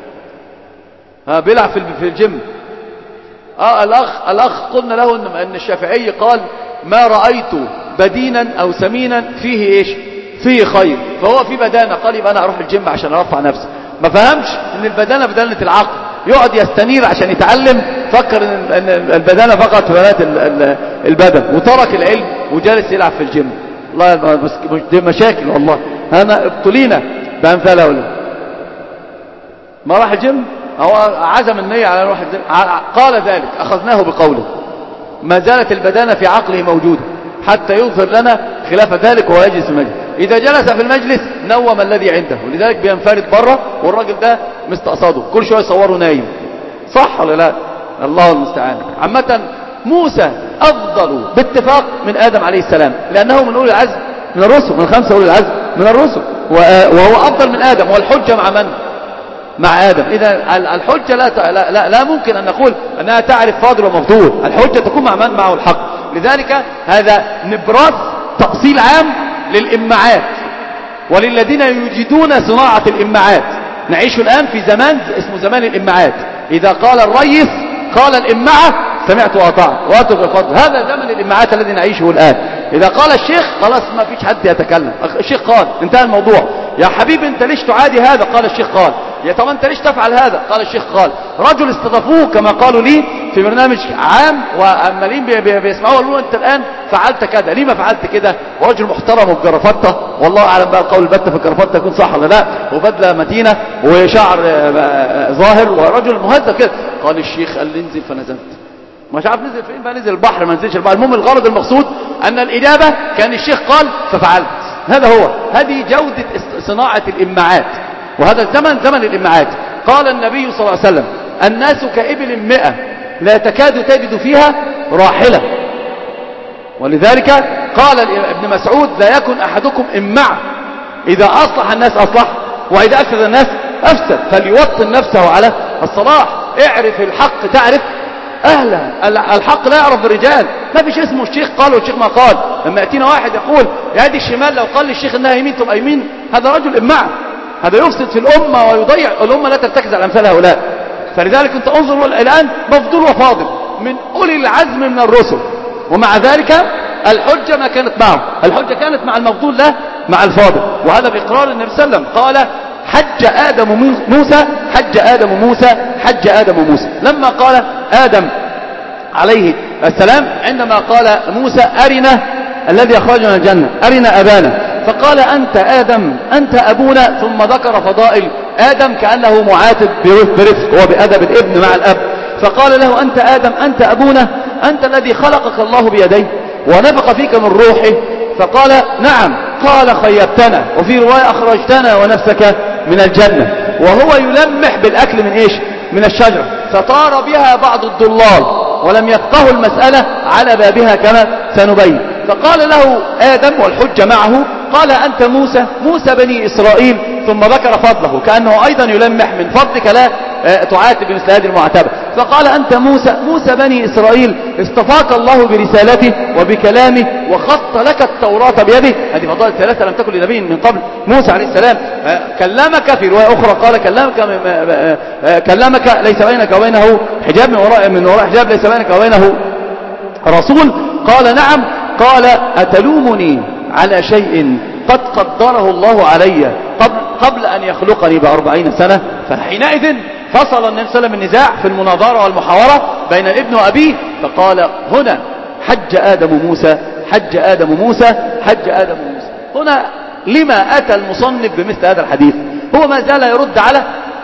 ها بيلعب في في الجيم. آه الأخ الأخ قلنا له إن أن الشافعي قال ما رأيت بدينا أو سمينا فيه إيش فيه خير، فهو في بدانة قال يبقى أنا أروح الجيم عشان أرفع نفسي. ما فهمش إن البدانة بدانة العقل، يقعد يستنير عشان يتعلم، فكر إن البدانة فقط بدانة البدن وترك العلم وجالس يلعب في الجيم. الله دي مشاكل والله. أنا ابتلينا بأمثال هؤلاء. ما راح الجيم، هو عزم النية على روح الجيم، قال ذلك أخذناه بقوله. ما زالت البدانة في عقله موجودة حتى يظهر لنا خلاف ذلك وهو يجلس في المجلس. إذا جلس في المجلس نوم الذي عنده، ولذلك بينفرد بره والراجل ده مستقصده كل شوية يصوره نايم. صح ولا لا؟ الله المستعان. عامة موسى أفضل باتفاق من آدم عليه السلام، لأنه من أولي العزم من الرسل، من خمسة أولي العزم من الرسل، وهو أفضل من آدم. والحجة مع من؟ مع آدم. إذا الحجة لا, لا, لا, لا ممكن أن نقول أنها تعرف فاضل ومفضول. الحجة تكون مع من؟ معه الحق. لذلك هذا نبراس تأصيل عام للإمعات وللذين يجدون صناعة الإمعات. نعيش الآن في زمان اسمه زمان الإمعات. إذا قال الرئيس قال الإمعة سمعت وأطعت وأترك الفضل. هذا زمن الإمعات الذي نعيشه الآن. إذا قال الشيخ خلاص ما فيش حد يتكلم. الشيخ قال انتهى الموضوع. يا حبيبي انت ليش تعادي هذا؟ قال الشيخ قال. يا طب انت ليش تفعل هذا؟ قال الشيخ قال. رجل استضافوه كما قالوا لي في برنامج عام وعمالين بيسمعوه يقولوا انت الآن فعلت كذا، ليه ما فعلت كده؟ ورجل محترم وبجرافته، والله اعلم بقى القول البتة في الجرافته يكون صح ولا لا، وبدله متينه وشعر ظاهر ورجل مهذب كده. قال الشيخ قال لي انزل، فنزلت. مش عارف نزل فين بقى، نزل البحر ما نزلش البحر. المهم الغرض المقصود ان الإجابة كان الشيخ قال ففعلت. هذا هو، هذه جودة صناعة الإمعات، وهذا الزمن زمن الإمعات. قال النبي صلى الله عليه وسلم الناس كإبل مئة لا تكاد تجد فيها راحلة. ولذلك قال ابن مسعود لا يكن أحدكم إمع، إذا أصلح الناس أصلح وإذا أفسد الناس أفسد، فليوطن نفسه على الصلاح. اعرف الحق تعرف أهله. الحق لا يعرف الرجال، ما فيش اسمه الشيخ قال والشيخ ما قال. لما يأتينا واحد يقول يدي الشمال لو قال للشيخ انها يمين تبقى يمين، هذا رجل إمع، هذا يفسد في الأمة ويضيع الأمة، لا ترتكز على أمثال هؤلاء. فلذلك انت انظر الآن مفضول وفاضل من أولي العزم من الرسل، ومع ذلك الحجة ما كانت معه، الحجة كانت مع المفضول لا مع الفاضل. وهذا بإقرار النبي صلى الله عليه وسلم قال حج آدم موسى حج آدم موسى حج آدم موسى. لما قال آدم عليه السلام عندما قال موسى أرنا الذي أخرجنا من الجنة أرنا أبانا، فقال أنت آدم أنت أبونا، ثم ذكر فضائل آدم كأنه معاتب برفق وبأدب الابن مع الأب. فقال له أنت آدم أنت أبونا، أنت الذي خلقك الله بيديه ونفخ فيك من روحه. فقال نعم. قال خيبتنا، وفي رواية أخرجتنا ونفسك من الجنة. وهو يلمح بالأكل من إيش؟ من الشجرة. فطار بها بعض الضلال ولم يفقهوا المسألة على بابها كما سنبين. فقال له آدم والحجة معه قال أنت موسى موسى بني إسرائيل، ثم ذكر فضله كأنه أيضا يلمح من فضلك لا تعاتب بمثل هذه المعاتبة. فقال أنت موسى موسى بني إسرائيل اصطفاك الله برسالته وبكلامه وخط لك التوراة بيده. هذه فضائل ثلاثة لم تكن لنبي من قبل موسى عليه السلام. كلمك في رواية أخرى قال كلمك كلمك ليس بينك وبينه حجاب، من وراء من وراء حجاب ليس بينك وبينه رسول. قال نعم. قال أتلومني على شيء قد قدره الله علي قبل, قبل أن يخلقني بأربعين سنة. فحينئذ فصل النبي صلى الله عليه وسلم النزاع في المناظرة والمحاورة بين الابن وأبيه. فقال هنا حج آدم موسى حج آدم موسى حج آدم موسى. هنا لما أتى المصنف بمثل هذا الحديث؟ هو ما زال يرد على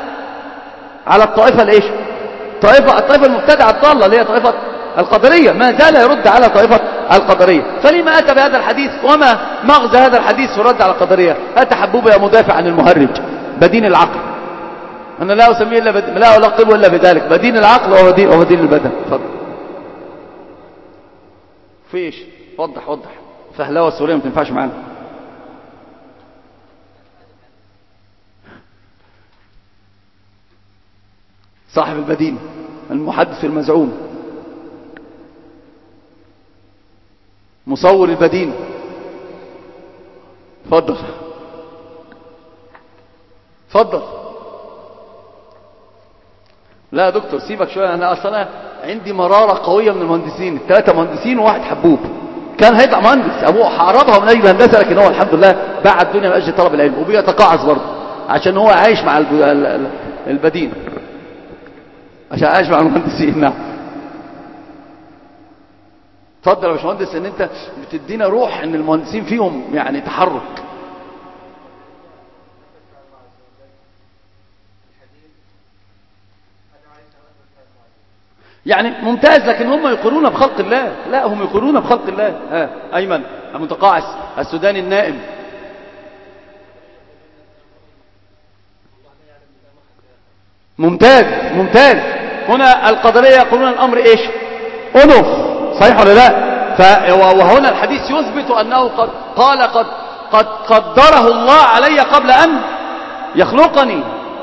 على الطائفة الإيش؟ طائفة الطائفة المبتدعة الضالة اللي هي طائفة القدرية، ما زال يرد على طائفة القدرية. فلما أتى بهذا الحديث؟ وما مغزى هذا الحديث في الرد على القدرية؟ أتى حبوب يا مدافع عن المهرج بدين العقل. أنا لا أسميه إلا بدين، لا ألقبه إلا بذلك، بدين العقل وبدين, وبدين البدن. تفضل. في إيش؟ وضح وضح. فهلاوة السورية ما تنفعش معانا. صاحب البديل المحدث المزعوم، مصور البديل. اتفضل اتفضل. لا يا دكتور سيبك شويه، انا اصلا عندي مراره قويه من المهندسين، الثلاثه مهندسين وواحد حبوب، كان هيطلع مهندس ابوه حاربها من اجل الهندسه، لكن هو الحمد لله باع الدنيا من اجل طلب العلم، وبيتقاعس برضه عشان هو عايش مع البديل، عشان عايش مع المهندسين. نعم اتفضل يا باشمهندس، ان انت بتدينا روح ان المهندسين فيهم يعني تحرك. يعني ممتاز، لكن هم يقولون بخلق الله، لا هم يقولون بخلق الله. ها ايمن المتقاعس السوداني النائم. ممتاز ممتاز. هنا القدرية يقولون الامر ايش؟ انف، صحيح ولا لا؟ وهنا الحديث يثبت انه قد قال قد قد قدره الله علي قبل ان يخلقني،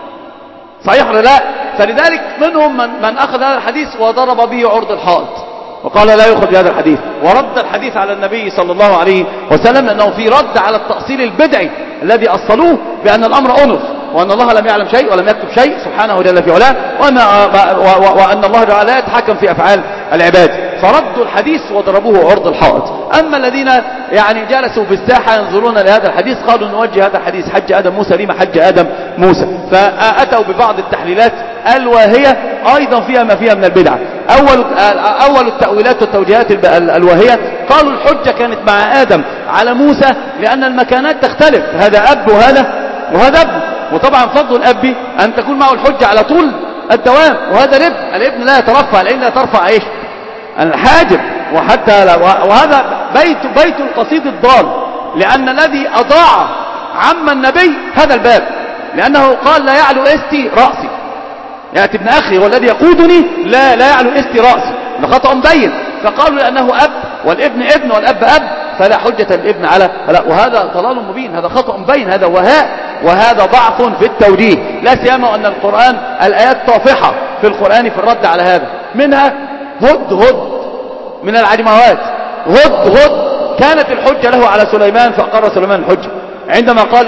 صحيح ولا لا؟ فلذلك منهم من, من أخذ هذا الحديث وضرب به عرض الحائط وقال لا يؤخذ بهذا الحديث، ورد الحديث على النبي صلى الله عليه وسلم، لأنه في رد على التأصيل البدعي الذي أصلوه بأن الأمر أنف، وأن الله لم يعلم شيء ولم يكتب شيء سبحانه جل في علاه، وأن, وأن الله تعالى لا يتحكم في أفعال العباد، فردوا الحديث وضربوه عرض الحائط. أما الذين يعني جلسوا في الساحة ينظرون لهذا الحديث قالوا نوجه هذا الحديث حج آدم موسى لما حج آدم موسى، فأتوا ببعض التحليلات الواهية أيضا فيها ما فيها من البدع. أول, أول التأويلات والتوجيهات الواهية قالوا الحجة كانت مع آدم على موسى لأن المكانات تختلف، هذا أب وهذا وهذا ابن، وطبعا فضل الأب أن تكون معه الحجة على طول الدوام، وهذا الابن الابن لا يترفع، الابن لا ترفع ايش؟ الحاجب. وحتى وهذا بيت بيت القصيد الضال، لأن الذي أضاع عم النبي هذا الباب، لأنه قال لا يعلو استي رأسي، يأتي ابن أخي والذي يقودني لا لا يعلو استي رأسي، خطأ مبين، فقالوا لأنه أب والابن ابن والأب أب فلا حجة الابن على لا، وهذا ضلال مبين، هذا خطأ مبين، هذا وهاء، وهذا ضعف في التوجيه، لا سيما أن القرآن الآيات طافحة في القرآن في الرد على هذا، منها هد هد من العجموات، هد هد كانت الحجة له على سليمان فأقر سليمان الحجة عندما قال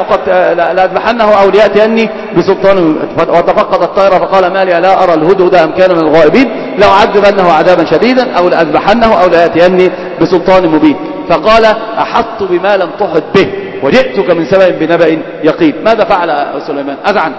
لأذبحنه أو ليأتيني بسلطان، وتفقد الطير فقال ما لي لا أرى الهدهد أم كان من الغائبين لو عذبنه عذابا شديدا أو لأذبحنه أو ليأتيني بسلطان مبين، فقال أحطت بما لم تحط به وجئتك من سبأ بنبأ يقين. ماذا فعل سليمان؟ أذعن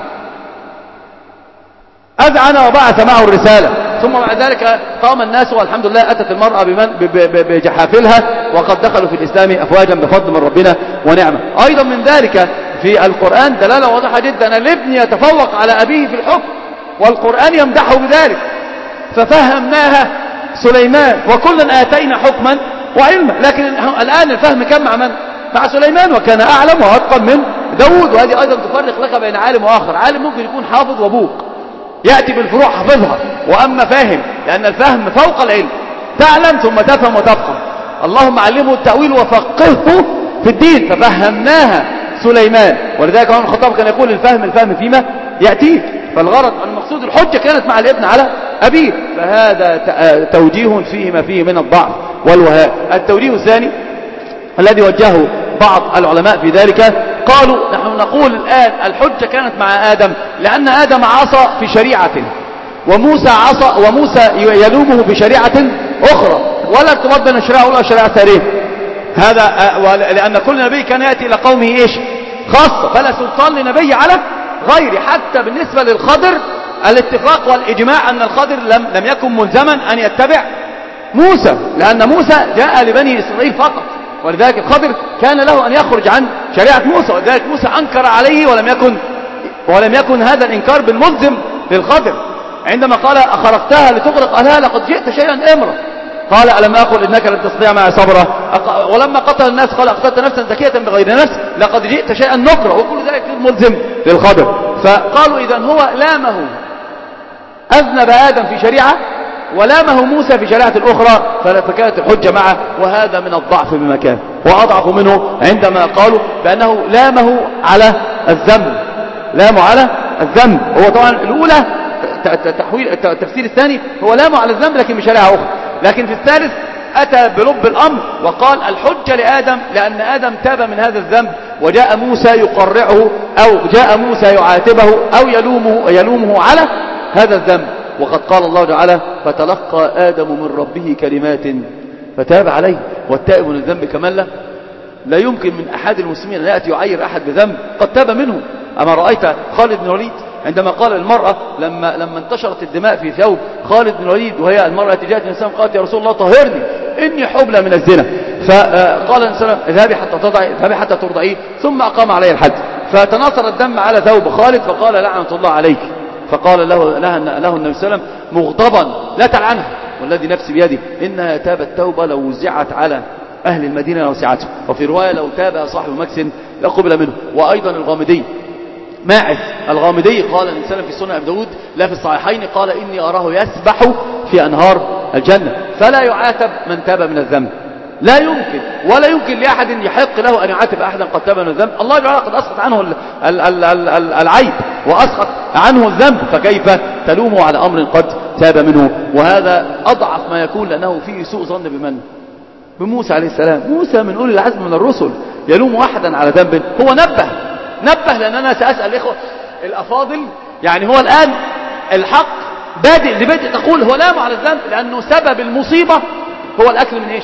أذعن وبعث معه الرسالة، ثم بعد ذلك قام الناس والحمد لله أتت المرأة بمن بجحافلها وقد دخلوا في الإسلام أفواجا بفضل من ربنا ونعمة. أيضا من ذلك في القرآن دلالة واضحة جدا أن الابن يتفوق على أبيه في الحكم، والقرآن يمدحه بذلك، ففهمناها سليمان وكلا آتينا حكما وعلما، لكن الآن الفهم كان مع من؟ مع سليمان، وكان أعلم وأتقن من داود. وهذه أيضا تفرق لك بين عالم وآخر، عالم ممكن يكون حافظ وبوق يأتي بالفروع حفظها، وأما فاهم، لأن الفهم فوق العلم، تعلم ثم تفهم وتفقه، اللهم علمه التأويل وفقهه في الدين، ففهمناها سليمان. ولذلك عمر الخطاب كان يقول الفهم الفهم فيما يأتيك، فالغرض المقصود الحجة كانت مع الابن على أبيه، فهذا توجيه فيه ما فيه من الضعف والوهاء. التوجيه الثاني الذي وجهه بعض العلماء في ذلك قالوا نحن نقول الآن الحجة كانت مع آدم لأن آدم عصى في شريعة وموسى عصى وموسى يلومه في شريعة أخرى، ولا ارتباط بين الشريعة الأولى والشريعة الثانية، هذا لأن كل نبي كان يأتي إلى قومه إيش؟ خاصة، فلا سلطان لنبي على غيره. حتى بالنسبة للخضر الاتفاق والإجماع أن الخضر لم, لم يكن ملزما أن يتبع موسى، لأن موسى جاء لبني إسرائيل فقط، ولذلك الخضر كان له أن يخرج عن شريعة موسى، ولذلك موسى أنكر عليه ولم يكن ولم يكن هذا الإنكار بالملزم للخضر. عندما قال أخرقتها لتغرق أهلها لقد جئت شيئا إمرا، قال ألم أقل إنك لن تستطيع معي صبرا، ولما قتل الناس قال أقتلت نفسا زكية بغير نفس لقد جئت شيئا نكرا، وكل ذلك ملزم للخضر. فقالوا إذن هو لامه، أذنب آدم في شريعة ولامه موسى في شريعة الأخرى، فكانت الحجة معه، وهذا من الضعف بمكان، وأضعف منه عندما قالوا بأنه لامه على الذنب، لامه على الذنب. هو طبعا الأولى تحويل التفسير الثاني هو لامه على الذنب لكن بشريعة أخرى. لكن في الثالث أتى بلب الأمر وقال الحجة لآدم لأن آدم تاب من هذا الذنب وجاء موسى يقرعه أو جاء موسى يعاتبه أو يلومه, يلومه على هذا الذنب. وقد قال الله تعالى فتلقى آدم من ربه كلمات فتاب عليه. والتائب من الذنب كمان لا لا يمكن من أحد المسلمين أن يأتي يعير أحد بذنب قد تاب منه. أما رأيت خالد بن الوليد عندما قال المرأة لما, لما انتشرت الدماء في ثوب خالد بن الوليد وهي المرأة تجاهت الإنسان قالت يا رسول الله طهرني إني حبلى من الزنا. فقال الإنسان اذهبي حتى تضعي اذهبي حتى ترضعيه ثم أقام عليه الحد. فتناثر الدم على ثوب خالد فقال لعنة الله عليك. فقال له, له, له النبي صلى الله عليه وسلم مغضبا لا تلعنها والذي نفسي بيده إنها تابت توبة لو وزعت على أهل المدينة لوسعته. وفي رواية لو تاب صاحب مكس لقبل منه. وأيضا الغامدي ماعز الغامدي قال الإنسان في سنة أبي داود لا في الصحيحين قال إني أراه يسبح في أنهار الجنة. فلا يعاتب من تاب من الذنب لا يمكن ولا يمكن لأحد يحق له أن يعاتب أحدا قد تاب من الذنب. الله تعالى قد أسقط عنه ال ال ال ال ال العيب وأسقط عنه الذنب فكيف تلومه على أمر قد تاب منه. وهذا أضعف ما يكون لأنه فيه سوء ظن بمن بموسى عليه السلام. موسى من أولي العزم من الرسل يلوم أحدا على ذنب هو نبه نبه لأن أنا سأسأل الإخوة الأفاضل يعني هو الآن الحق بادئ لبدء تقول هو لام على الذنب لأنه سبب المصيبة هو الأكل من إيش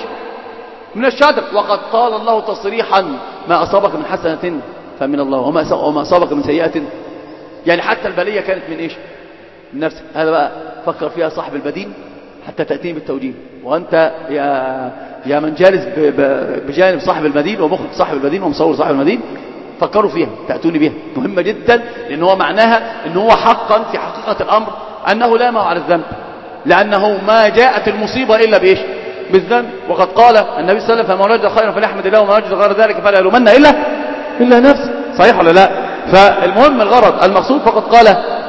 من الشجر. وقد قال الله تصريحا ما أصابك من حسنة فمن الله وما أصابك من سيئة يعني حتى البلية كانت من إيش من نفسك. هذا بقى فكر فيها صاحب البدين حتى تأتيني بالتوجيه. وأنت يا يا من جالس بجانب صاحب المدين ومخرج صاحب المدين ومصور صاحب المدين فكروا فيها تأتوني بها مهمة جدا لأن هو معناها أنه هو حقا في حقيقة الأمر أنه لا مع على الذنب لأنه ما جاءت المصيبة إلا بإيش بالذنب. وقد قال النبي صلى الله عليه وسلم فما وجد خيرا فليحمد الله وما وجد غير ذلك فلا يلومن إلا إلا نفسه. صحيح ولا لا؟ فالمهم الغرض المقصود فقد قال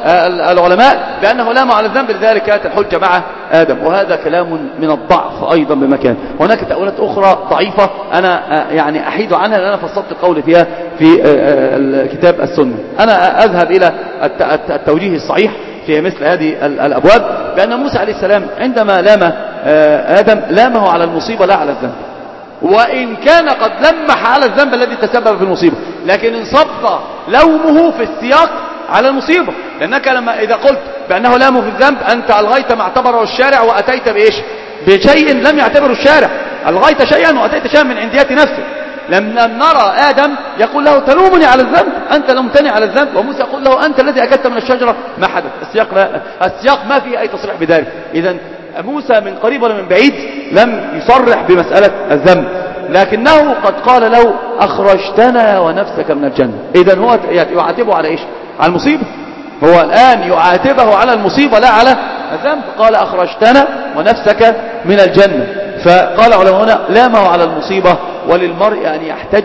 العلماء بأنه لا مع الذنب لذلك كانت الحجة مع آدم. وهذا كلام من الضعف أيضا بمكان. هناك تأويلات أخرى ضعيفة أنا يعني أحيد عنها لأن أنا فصلت القول فيها في كتاب السنة. أنا أذهب إلى التوجيه الصحيح في مثل هذه الأبواب بأن موسى عليه السلام عندما لام آدم لامه على المصيبة لا على الذنب وإن كان قد لمح على الذنب الذي تسبب في المصيبة لكن انصب لومه في السياق على المصيبة. لأنك لما إذا قلت بأنه لامه في الذنب أنت ألغيت ما اعتبره الشارع وأتيت بإيش بشيء لم يعتبره الشارع. ألغيت شيئا وأتيت شيئا من عنديات نفسك. لم نرى آدم يقول له تلومني على الذنب أنت لمتني على الذنب وموسى يقول له أنت الذي أكلت من الشجرة ما حدث. السياق, لا السياق ما فيه أي تصريح بذلك. إذن موسى من قريب ولا من بعيد لم يصرح بمسألة الذنب لكنه قد قال له أخرجتنا ونفسك من الجنة. إذن هو يعاتبه على إيش على المصيبة. هو الآن يعاتبه على المصيبة لا على الذنب. قال أخرجتنا ونفسك من الجنة. فقال علماؤنا لامه على المصيبة وللمرء أن يحتج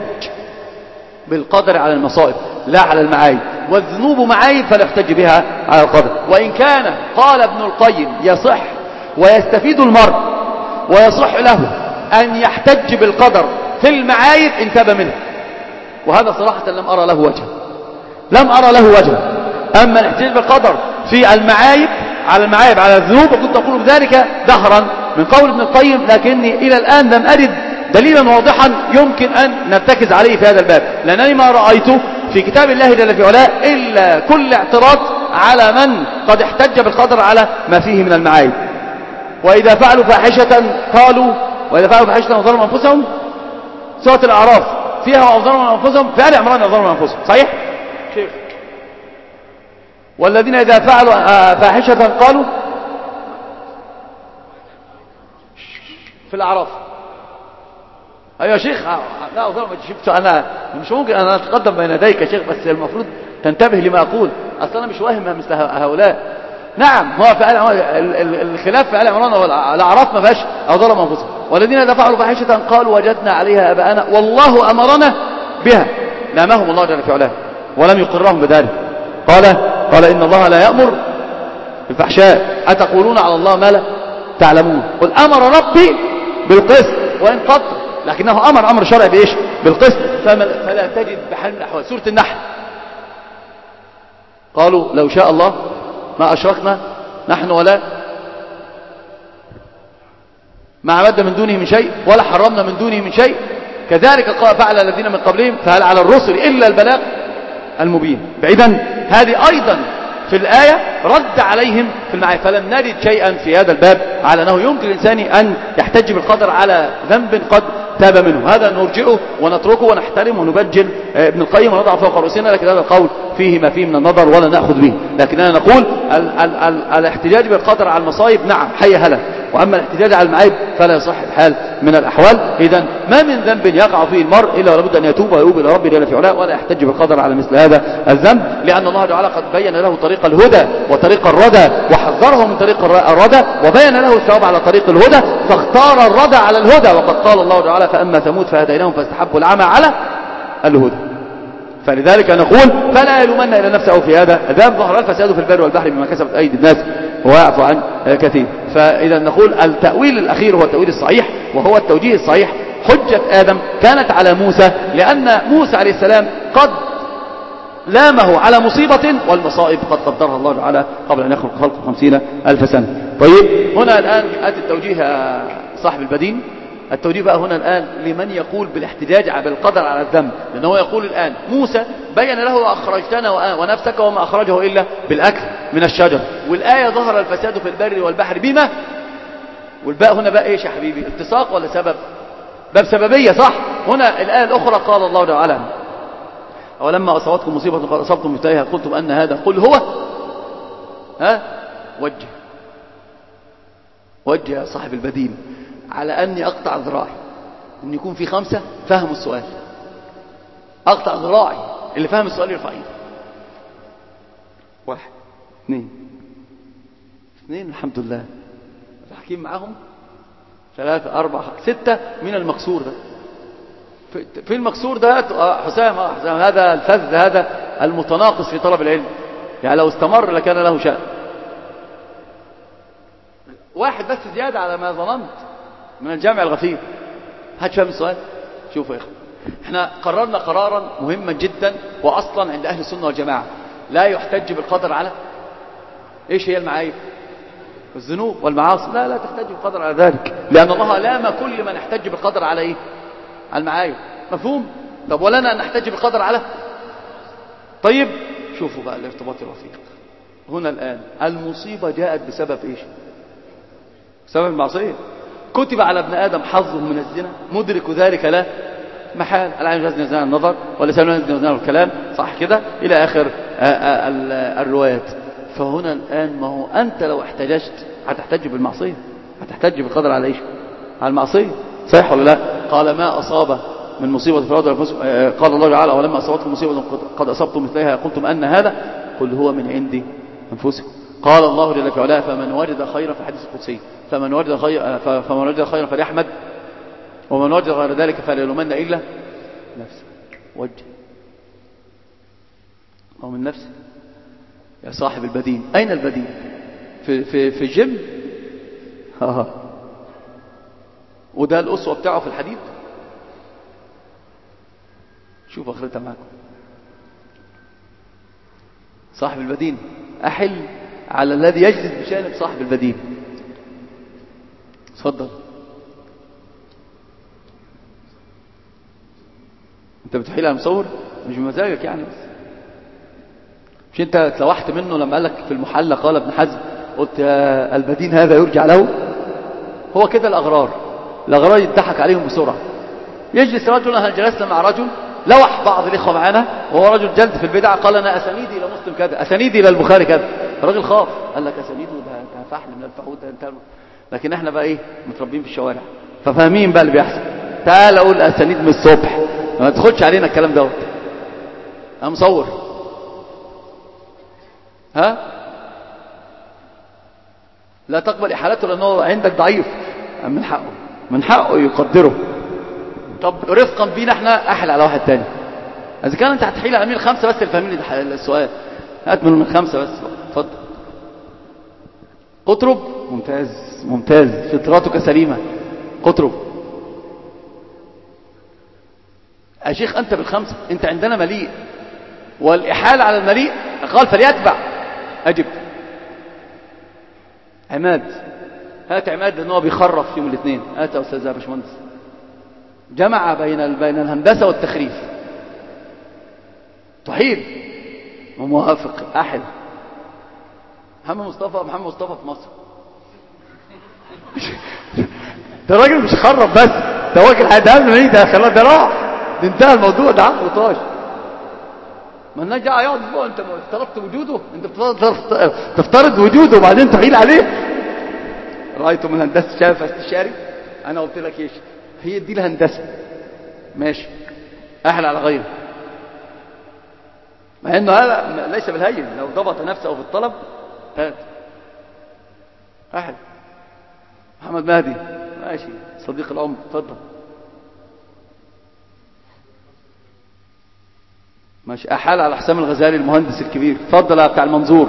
بالقدر على المصائب لا على المعايب والذنوب معايب فلا يحتج بها على القدر. وإن كان قال ابن القيم يصح ويستفيد المرء ويصح له أن يحتج بالقدر في المعايب انتبه منه وهذا صراحة لم أرى له وجه لم أرى له وجه. أما الاحتجاج بالقدر في المعايب على المعايب على الذنوب وكنت أقول بذلك دهرا من قول ابن القيم لكني إلى الآن لم أجد دليلا واضحا يمكن أن نرتكز عليه في هذا الباب لأنني ما رأيته في كتاب الله جل في علاه إلا كل اعتراض على من قد احتج بالقدر على ما فيه من المعايب. وإذا فعلوا فاحشة قالوا وإذا فعلوا فاحشة وظلموا أنفسهم سورة الأعراف فيها وظلموا أنفسهم في آل عمران وظلموا أنفسهم صحيح شيخ. والذين إذا فعلوا فاحشة قالوا في الأعراف أيها شيخ لا أظلم شفت أنا مش ممكن أنا أتقدم بين يديك يا شيخ بس المفروض تنتبه لما أقول أصلا أنا مش واهم مثل هؤلاء. نعم هو في الخلاف في آل عمران والأعراف ما فيهاش أظلم أنفسهم. والذين إذا فعلوا فاحشة قالوا وجدنا عليها آباءنا والله أمرنا بها لامهم الله جل في علاه ولم يقرهم بذلك. قال قال إن الله لا يأمر بالفحشاء أتقولون على الله ما لا تعلمون. قل أمر ربي بالقسط وإن قدر لكنه أمر أمر شرعي بإيش بالقسط فلا تجد بحال من الأحوال. سورة النحل قالوا لو شاء الله ما أشركنا نحن ولا ما عبدنا من دونه من شيء ولا حرمنا من دونه من شيء كذلك فعل الذين من قبلهم فهل على الرسل إلا البلاغ المبين. إذن هذه أيضا في الآية رد عليهم في المعايا. فلم نجد شيئا في هذا الباب على أنه يمكن الإنسان أن يحتج بالقدر على ذنب قد تاب منه. هذا نرجعه ونتركه ونحترم ونبجل ابن القيم ونضع فوق رؤوسنا، لكن هذا القول فيه ما فيه من النظر ولا نأخذ به. لكننا نقول ال ال ال الاحتجاج بالقدر على المصائب نعم حي هلا، وأما الاحتجاج على المعايب فلا يصح الحال من الأحوال. إذن ما من ذنب يقع فيه المرء إلا ولابد أن يتوب ويؤوب إلى ربه جل في علاه ولا يحتج بالقدر على مثل هذا الذنب، لأن الله تعالى قد بين له طريق الهدى وطريق الردى وحذره من طريق الردى وبين له الثواب على طريق الهدى فاختار الردى على الهدى. وقد قال الله تعالى فأما ثمود فهديناهم فاستحبوا العمى على الهدى. فلذلك نقول فلا يلومن إلى نفسه في هذا الباب. ظهر الفساد في البر والبحر بما كسبت أيدي الناس ويعفو عن كثير. فإذا نقول التأويل الأخير هو التأويل الصحيح، وهو التوجيه الصحيح. حجة آدم كانت على موسى لأن موسى عليه السلام قد لامه على مصيبة والمصائب قد قدرها الله تعالى قبل أن يخلق خلق خمسين ألف سنة. طيب هنا الآن أتى التوجيه صاحب البدين. التوجيه بقى هنا الآن لمن يقول بالاحتجاج بالقدر على الذنب، لأنه يقول الآن موسى بين له أخرجتنا ونفسك وما أخرجه إلا بالأكل من الشجر، والآية ظهر الفساد في البر والبحر بما، والباء هنا بقى إيش يا حبيبي؟ اتساق ولا سبب؟ باب سببية صح. هنا الآية الأخرى قال الله تعالى أولما أصابتكم مصيبة قد أصبتم مثلها قلتم أن هذا قل هو ها وجه وجه يا صاحب البدين على أني أقطع ذراعي، أن يكون في خمسة فهموا السؤال. أقطع ذراعي اللي فهم السؤال يرفع ايده. واحد اثنين اثنين الحمد لله. الحكيم معاهم ثلاثة أربعة ستة من المكسور ده. في المكسور ده حسام حسام هذا الفذ هذا المتناقص في طلب العلم، يعني لو استمر لكان له شأن. واحد بس زيادة على ما ظننت من الجامع الغفير. هات فهم السؤال. شوفوا يا اخوان، احنا قررنا قرارا مهما جدا، واصلا عند اهل السنه والجماعه لا يحتج بالقدر على ايش هي المعايب الذنوب والمعاصي. لا لا تحتج بالقدر على ذلك، لان الله لام كل من يحتج بالقدر على ايه؟ على المعايب. مفهوم؟ طب ولنا ان نحتج بالقدر على طيب شوفوا بقى الارتباط الرفيق هنا الان. المصيبه جاءت بسبب ايش؟ بسبب المعصيه. كتب على ابن آدم حظه من الزنا مدرك ذلك لا محال. العين يزني زنا النظر ولسان يزني زنا الكلام صح كده إلى آخر الروايات. فهنا الآن ما هو أنت لو احتججت هتحتج بالمعصية، هتحتج بالقدر على إيش؟ على المعصية. صحيح ولا لا؟ قال ما أصاب من مصيبة في الأرض قال الله تعالى ولما أصابتكم مصيبة قد أصبتم مثلها قلتم أن هذا قل هو من عند أنفسكم. قال الله جل في علاه فمن وجد خيرا في الحديث القدسي فمن وجد خيرا فمن وجد خيرا فليحمد ومن وجد غير ذلك فلا يلومن إلا نفسه. وجه أو من نفسه يا صاحب البدين. أين البدين؟ في في في الجيم. ها وده الأسوة بتاعه في الحديث. شوف آخرتها معكم. صاحب البدين أحل على الذي يجلس بجانب صاحب البدين. اتفضل. انت بتحيل على المصور مش بمزاجك يعني، بس مش انت اتلوحت منه لما قال لك في المحلى قال ابن حزم قلت يا البدين هذا يرجع له. هو كده الأغرار. الأغرار يضحك عليهم بسرعة. يجلس رجل، هل جلسنا مع رجل لوح بعض الإخوة معنا وهو رجل جلد في البدع قال أنا أسانيدي إلى مسلم كذا أسانيدي إلى البخاري كذا. الراجل خاف قال لك أسانيده ده فحل من الفحود ده انت. لكن احنا بقى ايه متربين في الشوارع ففاهمين بقى اللي بيحصل. تعال اقول أسانيد من الصبح ما تدخلش علينا الكلام دوت. انا مصور ها لا تقبل إحالته لأنه عندك ضعيف. من حقه من حقه يقدره. طب رفقا بينا احنا أحل على واحد تاني. إذا كان أنت هتحيل على مين خمسة بس اللي فاهمين السؤال هات من خمسة بس. اتفضل. قطرب ممتاز ممتاز فطرتك سليمة. قطرب يا شيخ أنت بالخمسة. أنت عندنا مليء والإحالة على المليء قال فليتبع. أجب عماد، هات عماد لأنه بيخرف يوم الاثنين. هات يا أستاذ يا باشمهندس. جمع بين بين الهندسة والتخريف. توحيد وموافق أحد. محمد مصطفى محمد مصطفى في مصر. ده راجل مش خرف بس، ده راجل هيدهم لي ده خلاص، ده راح، ده انتهى الموضوع، ده عقله طاش. ما الناس جاء يقعد فوق، انت افترضت وجوده، انت تفترض وجوده وبعدين تحيل عليه. رأيتم الهندسة شايف استشاري؟ انا قلت لك ايش هي دي الهندسة، ماشي، احل على غيره، مع انه هذا ليس بالهين، لو ضبط نفسه في الطلب هات احل. محمد مهدي ماشي، صديق العمر، اتفضل. ماشي، احال على حسام الغزالي المهندس الكبير، اتفضل يا بتاع المنظور.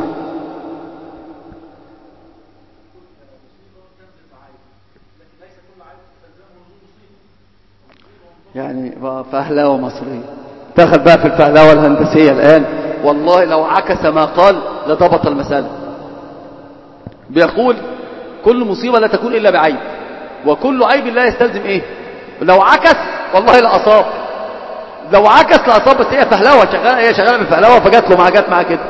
يعني فهلاوه مصريه، دخل بقى في الفهلاوه الهندسيه الان. والله لو عكس ما قال لضبط المساله. بيقول كل مصيبه لا تكون الا بعيب، وكل عيب لا يستلزم ايه. لو عكس والله لاصاب، لو عكس لاصاب، بس هي فهلاوه شغاله، هي شغاله بالفهلاوه فجات له، مع جات معاه كده.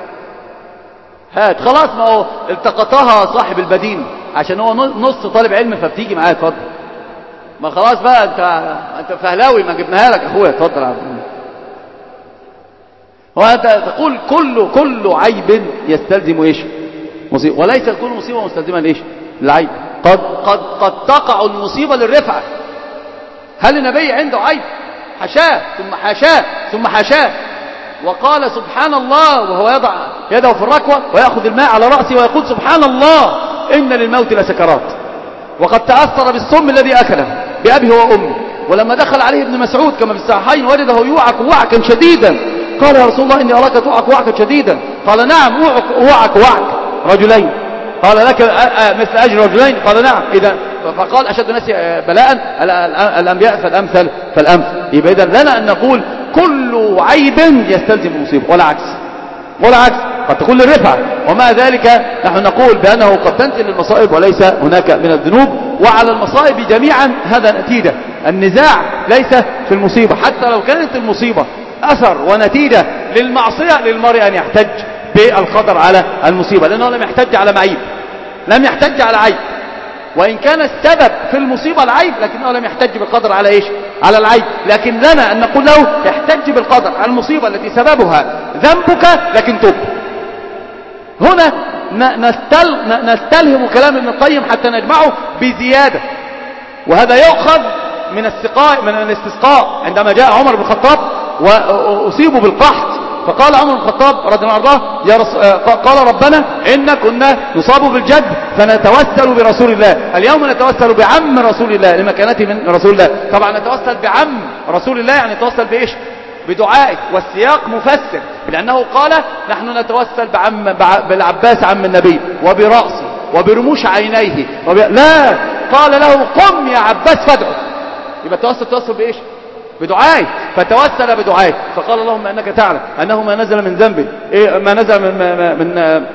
هات خلاص، ما هو التقطها صاحب البدين عشان هو نص طالب علم فبتيجي معاه. اتفضل، ما خلاص بقى، انت انت فهلاوي ما جبناها لك اخويا. اتفضل يا عبد. هو انت تقول كل كل عيب يستلزم ايش؟ مصيبه، وليس كل مصيبه مستلزمه لايش؟ للعيب. قد قد قد تقع المصيبه للرفعه. هل النبي عنده عيب؟ حشاه ثم حشاه ثم حشاه، وقال سبحان الله وهو يضع يده في الركوه ويأخذ الماء على رأسه ويقول سبحان الله إن للموت لسكرات، وقد تأثر بالسم الذي أكله بأبيه وأمه. ولما دخل عليه ابن مسعود كما في الصحيحين وجده يوعك وعكا شديدا، قال يا رسول الله إني أراك توعك وعكا شديدا. قال نعم، وعك وعك رجلين. قال لك مثل أجر رجلين؟ قال نعم. إذا فقال أشد الناس بلاء الأنبياء فالأمثل فالأمثل. يبقى إذا لنا أن نقول كل عيب يستلزم مصيبة، ولا عكس، ولا عكس. قد تكون للرفعة، ومع ذلك نحن نقول بأنه قد تنزل المصائب وليس هناك من الذنوب. وعلى المصائب جميعا هذا نتيجة. النزاع ليس في المصيبة، حتى لو كانت المصيبة أثر ونتيجة للمعصية، للمرء أن يحتج بالقدر على المصيبة، لأنه لم يحتج على معيب، لم يحتج على عيب. وإن كان السبب في المصيبة العيب، لكنه لم يحتج بالقدر على إيش؟ على العيب. لكن لنا أن نقول له يحتج بالقدر على المصيبة التي سببها ذنبك لكن تب. هنا نستل نستلهم كلام ابن القيم حتى نجمعه بزيادة، وهذا يؤخذ من السقاء، من الاستسقاء. عندما جاء عمر بن الخطاب وأصيبوا بالقحط، فقال عمر بن الخطاب رضي الله عنه يا رس... قال ربنا إن كنا نصاب بالجد فنتوسل برسول الله، اليوم نتوسل بعم رسول الله لمكانته من رسول الله. طبعا نتوسل بعم رسول الله يعني نتوسل بإيش؟ بدعائه. والسياق مفسر، لأنه قال نحن نتوسل بعم بالعباس عم النبي وبرأسه وبرموش عينيه وب... لا، قال له قم يا عباس فادعو. يبقى التوسل توسل بإيش؟ بدعائه. فتوسل بدعائه، فقال اللهم انك تعلم انه ما نزل من ذنب إيه ما نزل من من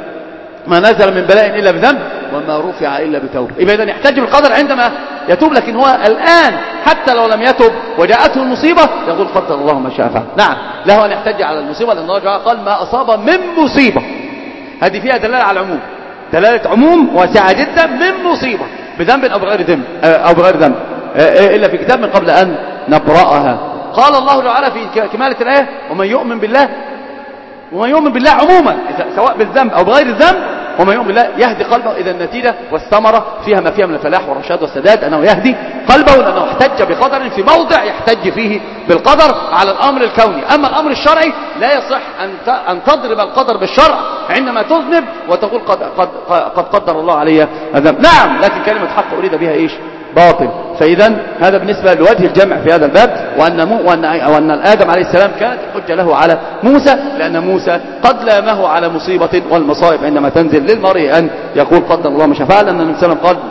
ما نزل من بلاء الا بذنب وما رفع الا بتوبه. يبقى اذا يحتج بالقدر عندما يتوب، لكن هو الان حتى لو لم يتوب وجاءته المصيبه يقول قدر الله ما شاء فعل. نعم، له ان يحتج على المصيبه، لان الله قال ما اصاب من مصيبه. هذه فيها دلاله على العموم، دلاله عموم واسعه جدا، من مصيبه بذنب او بغير ذنب او بغير ذنب الا في كتاب من قبل ان نبرأها. قال الله تعالى في كمالة الآية ومن يؤمن بالله، ومن يؤمن بالله عموما سواء بالذنب أو بغير الذنب، ومن يؤمن بالله يهدي قلبه. إذا النتيجة والثمرة فيها ما فيها من الفلاح والرشاد والسداد، أنه يهدي قلبه، لأنه احتج بقدر في موضع يحتج فيه بالقدر على الأمر الكوني. أما الأمر الشرعي لا يصح أن تضرب القدر بالشرع عندما تذنب وتقول قد, قد, قد قدر الله علي الذنب. نعم، لكن كلمة حق أريد بها إيش؟ باطل. فإذا هذا بالنسبة لوجه الجمع في هذا الباب، وأن, مو وأن, وأن آدم عليه السلام كانت الحجة له على موسى، لأن موسى قد لامه على مصيبة، والمصائب عندما تنزل للمرء أن يقول قدر الله ما شاء فعل. لأن النبي صلى الله عليه وسلم قال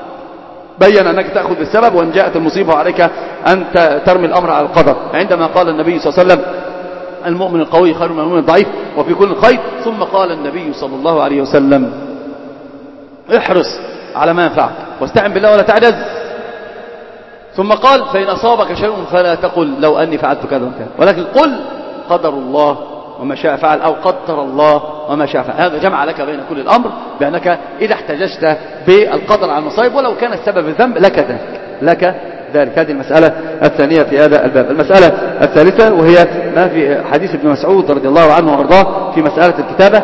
بين أنك تأخذ بالسبب، وإن جاءت المصيبة عليك أن ترمي الأمر على القدر. عندما قال النبي صلى الله عليه وسلم المؤمن القوي خير من المؤمن الضعيف وفي كل خير. ثم قال النبي صلى الله عليه وسلم احرص على ما ينفعك واستعن بالله ولا تعجز. ثم قال فإن أصابك شيء فلا تقل لو أني فعلت كذا وكذا، ولكن قل قدر الله وما شاء فعل، أو قدر الله وما شاء فعل. هذا جمع لك بين كل الأمر بأنك إذا احتججت بالقدر على المصائب ولو كان السبب الذنب لك ذلك لك ذلك. هذه المسألة الثانية في هذا الباب. المسألة الثالثة وهي ما في حديث ابن مسعود رضي الله عنه وارضاه في مسألة الكتابة: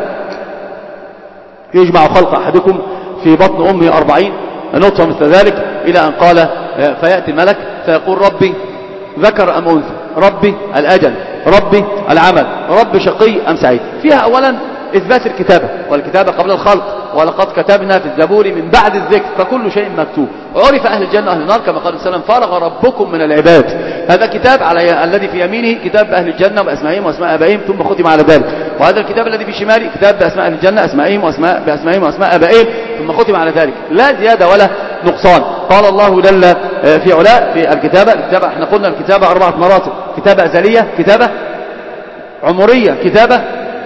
يجمع خلق أحدكم في بطن أمه أربعين نطفة مثل ذلك، إلى أن قال فيأتي الملك فيقول ربي ذكر أم أنثى، ربي الأجل، ربي العمل، ربي شقي أم سعيد. فيها أولا إثبات الكتابة، والكتابة قبل الخلق، ولقد كتبنا في الزبور من بعد الذكر فكل شيء مكتوب. عرف أهل الجنة وأهل النار كما قال السلام: فرغ ربكم من العباد. هذا كتاب على الذي في يمينه كتاب أهل الجنة بأسمائهم وأسماء آبائهم ثم ختم على ذلك، وهذا الكتاب الذي في شماله كتاب بأسماء أهل الجنة أسمائهم وأسماء بأسمائهم وأسماء آبائهم ثم ختم على ذلك، لا زيادة ولا نقصان. قال الله جل في علاء في الكتابة: الكتابة احنا قلنا الكتابة أربعة مراتب: كتابة أزلية، كتابة عمرية، كتابة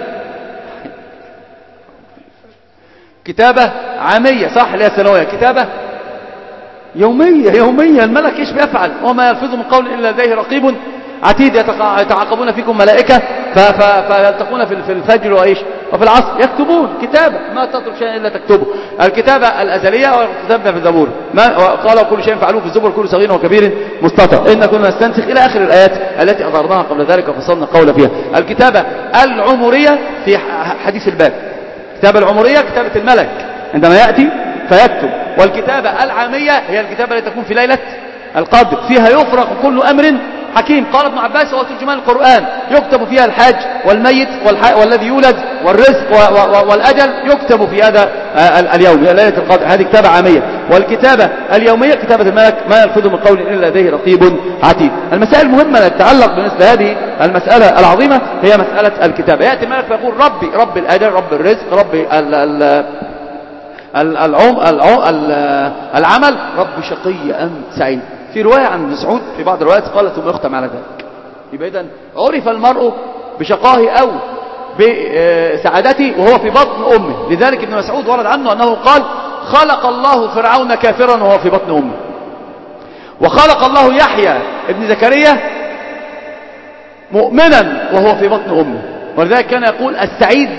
كتابة عامية صح اللي هي سنوية، كتابة يومية يومية. الملك ايش بيفعل؟ وما يلفظ من قول إلا لديه رقيب عتيد يتعاقبون فيكم ملائكة فيلتقون في الفجر وإيش وفي العصر يكتبون كتابة، ما تترك شيئا إلا تكتبه. الكتابة الأزلية وكتابنا في الزبور، ما قالوا كل شيء فعلوه في الزبور كل صغير وكبير مستطر إن كنا نستنسخ إلى آخر الآيات التي أظهرناها قبل ذلك وفصلنا قول فيها. الكتابة العمرية في حديث الباب، الكتابة العمرية كتابة الملك عندما يأتي فيكتب، والكتابة العامية هي الكتابة التي تكون في ليلة القدر فيها يفرق كل أمر حكيم. قال ابن عباس هو ترجمان القرآن: يكتب فيها الحاج والميت والذي يولد والرزق والأجل يكتب في هذا اليوم ليلة القدر. هذه كتابة عامية. والكتابة اليومية كتابة الملك ما يلفظ من قول إلا لديه رقيب عتيد. المسائل المهمة التي تتعلق بمثل هذه المسألة العظيمة هي مسألة الكتابة. يأتي الملك فيقول ربي رب الأجل، رب الرزق، رب ال ال العم العمل، رب شقي أم سعيد. في رواية عن ابن مسعود في بعض الروايات قالت ثم يختم على ذلك. يبقى إذن عرف المرء بشقاه أو بسعادته وهو في بطن أمه. لذلك ابن مسعود ورد عنه أنه قال: خلق الله فرعون كافرا وهو في بطن أمه، وخلق الله يحيى ابن زكريا مؤمنا وهو في بطن أمه. ولذلك كان يقول: السعيد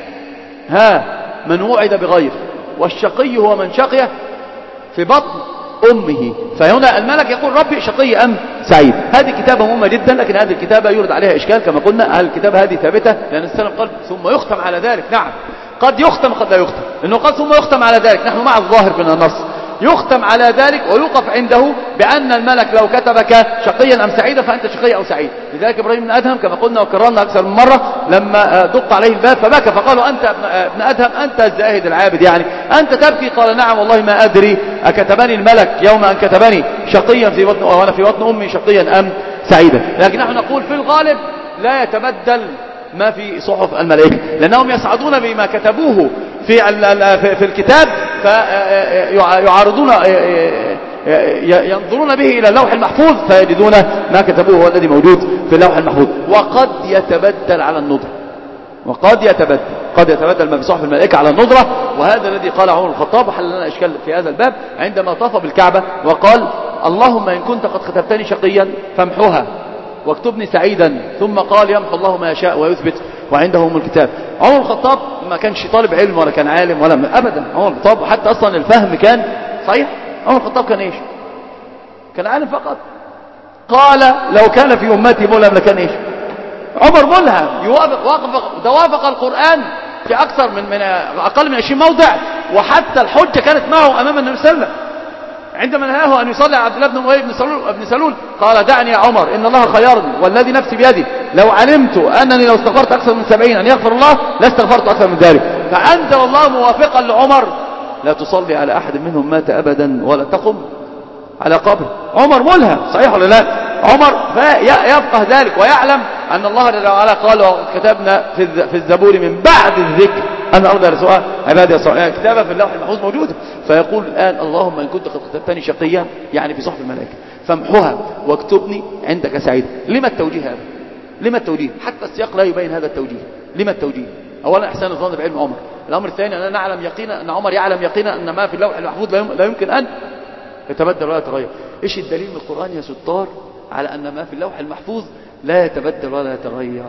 ها من وعد بغير، والشقي هو من شقي في بطن أمه. فهنا الملك يقول ربي شقي أم سعيد. هذه كتابة مهمة جدا، لكن هذه الكتابة يورد عليها إشكال كما قلنا. الكتابة هذه ثابتة لأن السلام قال ثم يختم على ذلك. نعم قد يختم قد لا يختم، لأنه قال ثم يختم على ذلك. نحن مع الظاهر من النص يختم على ذلك ويوقف عنده بأن الملك لو كتبك شقيا أم سعيدا فأنت شقي أو سعيد. لذلك إبراهيم بن أدهم كما قلنا وكررنا أكثر من مرة لما دق عليه الباب فبكى فقالوا أنت ابن أدهم أنت الزاهد العابد، يعني أنت تبكي؟ قال نعم والله ما أدري أكتبني الملك يوم أن كتبني شقيا في بطن وأنا في بطن أمي شقيا أم سعيدا. لكن نحن نقول في الغالب لا يتبدل ما في صحف الملائكة، لأنهم يسعدون بما كتبوه في في الكتاب فيعارضون ينظرون به إلى اللوح المحفوظ فيجدون ما كتبوه هو الذي موجود في اللوح المحفوظ. وقد يتبدل على الندرة، وقد يتبدل قد يتبدل ما في صحف الملائكة على الندرة. وهذا الذي قال عمر الخطاب وحل لنا إشكال في هذا الباب عندما طاف بالكعبة وقال اللهم إن كنت قد كتبتني شقيا فامحوها واكتبني سعيدا، ثم قال يمحو الله ما يشاء ويثبت وعنده أم الكتاب. عمر الخطاب ما كانش طالب علم ولا كان عالم ولا أبدا. عمر الخطاب حتى أصلا الفهم كان صحيح. عمر الخطاب كان إيش؟ كان عالم فقط. قال لو كان في أمتي ملهم لكان إيش؟ عمر ملهم يوافق وافق توافق القرآن في أكثر من, من أقل من عشرين موضع، وحتى الحجة كانت معه أمام النبي صلى الله عليه وسلم عندما نهاه أن يصلي على عبد الله بن أبي بن سلول, بن سلول قال دعني يا عمر إن الله خيرني والذي نفسي بيدي لو علمت أنني لو استغفرت أكثر من سبعين أن يغفر الله لاستغفرت أكثر من ذلك. فأنزل الله موافقا لعمر لا تصلي على أحد منهم مات أبدا ولا تقم على قبر. عمر ملهم صحيح ولا لا؟ عمر يفقه ذلك ويعلم أن الله جل وعلا قال وكتبنا في الزبور من بعد الذكر أن أرض رسوها عبادي الصالحين. كتابة في اللوح المحفوظ موجودة. فيقول الآن اللهم إن كنت قد كتبتني شقيا يعني في صحف الملائكة فامحوها واكتبني عندك سعيدا. لما التوجيه هذا؟ لما التوجيه؟ حتى السياق لا يبين هذا التوجيه. لما التوجيه؟ أولا إحسان الظن بعلم عمر، الأمر الثاني أننا نعلم يقينا أن عمر يعلم يقينا أن ما في اللوح المحفوظ لا يمكن أن يتبدل ولا يتغير. إيش الدليل من القرآن يا ستار على أن ما في اللوح المحفوظ لا يتبدل ولا يتغير؟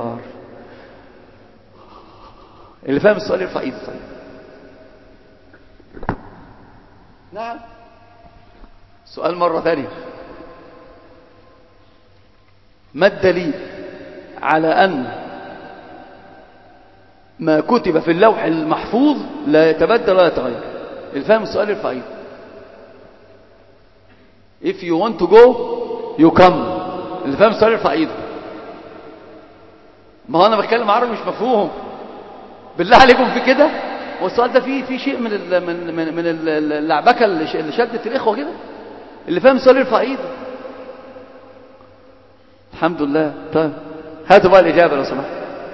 اللي فاهم السؤال يرفع ايده. طيب نعم، سؤال مرة ثانية. ما الدليل على أن ما كتب في اللوح المحفوظ لا يتبدل ولا يتغير؟ اللي فاهم السؤال يرفع ايده. If you want to go you come. اللي فاهم السؤال يرفع ايده. ما هو انا بتكلم عربي مش مفهوم بالله عليكم في كده. والسؤال ده فيه فيه شيء من ال من من من اللعبكه اللي شدت الاخوه كده. اللي فاهم السؤال يرفع ايده. الحمد لله. طيب هاتوا بقى الاجابه لو سمحت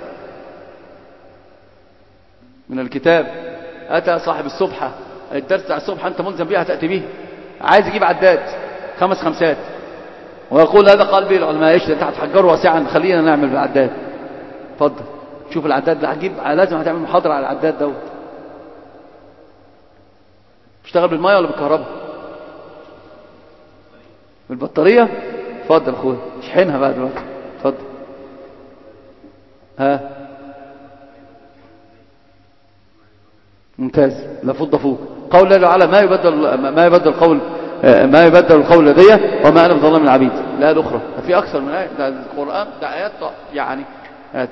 من الكتاب. اتى صاحب الصبحه، الدرس بتاع الصبح انت ملزم بيه هتاتي به. عايز يجيب عداد خمس خمسات ويقول هذا قال به العلماء. ايش انت هتحجره واسعا؟ خلينا نعمل بالعداد. اتفضل شوف العداد ده هتجيب، لازم هتعمل محاضره على العداد دوت. بيشتغل بالميه ولا بالكهرباء؟ بالبطاريه. اتفضل اخويا اشحنها بقى دلوقتي. اتفضل. ها ممتاز. لا فض فوق. قول الله تعالى ما يبدل ما يبدل القول ما يبدل القول لدي وما انا بظلام العبيد. لا الاخرى في اكثر من ايه. ده القران ده ايات يعني. هات.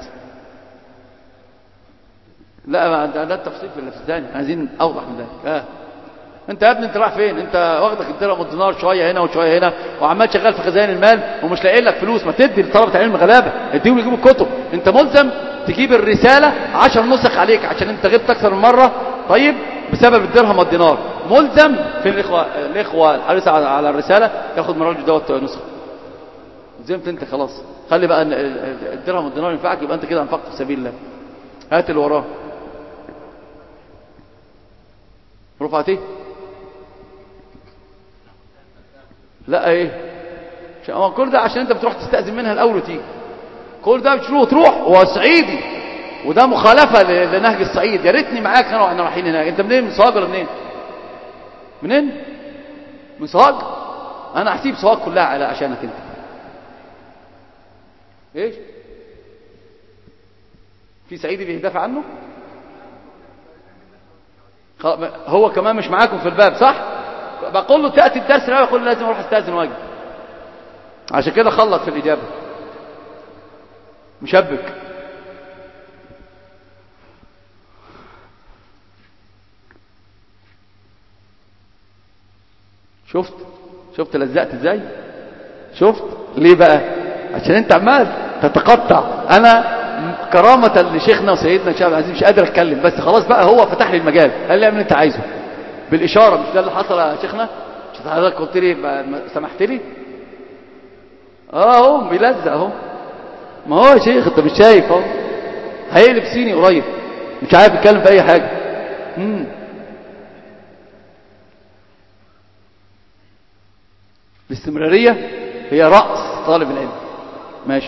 لا ده التفصيل في الثاني عايزين اوضح من ذلك. اه انت يا ابني انت رايح فين؟ انت واخدك الدرهم والدينار شويه هنا وشويه هنا وعمال شغال في خزائن المال ومش لاقي لك فلوس. ما تدي لطلبه العلم غلابه، اديهم يجيبوا الكتب. انت ملزم تجيب الرساله عشر نسخ عليك عشان انت غبت اكثر من مره. طيب بسبب الدرهم والدينار ملزم في الاخوه الاخوه الحريصه على الرساله تاخد من الراجل دوت نسخه. زمت انت خلاص. خلي بقى الدرهم والدينار ينفعك يبقى انت كده انفقت في سبيل الله. هات اللي وراه. رفعتيه؟ لا ايه كل ده عشان انت بتروح تستأذن منها الاول وتيجي. كل ده بتروح تروح هو صعيدي وده مخالفة لنهج الصعيد. يا ريتني معاك انا واحنا رايحين هناك. انت منين؟ من سوهاج ولا منين؟ منين؟ من سوهاج. انا هسيب سوهاج كلها على عشانك انت. ايش في صعيدي بيدافع عنه؟ هو كمان مش معاكم في الباب صح؟ بقول له تأتي الدرس لا يقول لازم اروح استاذن واجي. عشان كده خلط في الإجابة مشبك. شفت شفت لزقت ازاي؟ شفت ليه بقى؟ عشان انت عمال تتقطع. انا كرامة لشيخنا وسيدنا الشيخ عبد العزيز مش قادر اتكلم بس خلاص بقى هو فتح لي المجال. قال لي اعمل انت عايزه بالاشاره. مش ده اللي حصل يا شيخنا؟ مش حضرتك قلت لي سمحت لي؟ اه اهو بيلزق اهو. ما هو يا شيخ انت مش شايف اهو هيقلب صيني قريب مش عارف يتكلم في اي حاجه. امم الاستمراريه هي راس طالب العلم. ماشي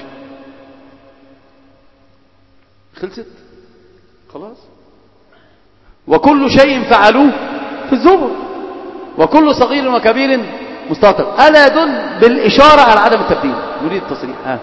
خلصت خلاص. وكل شيء فعلوه في الزبر وكل صغير وكبير مستطر. ألا يدل بالإشارة على عدم التبديل. نريد التصريح. ها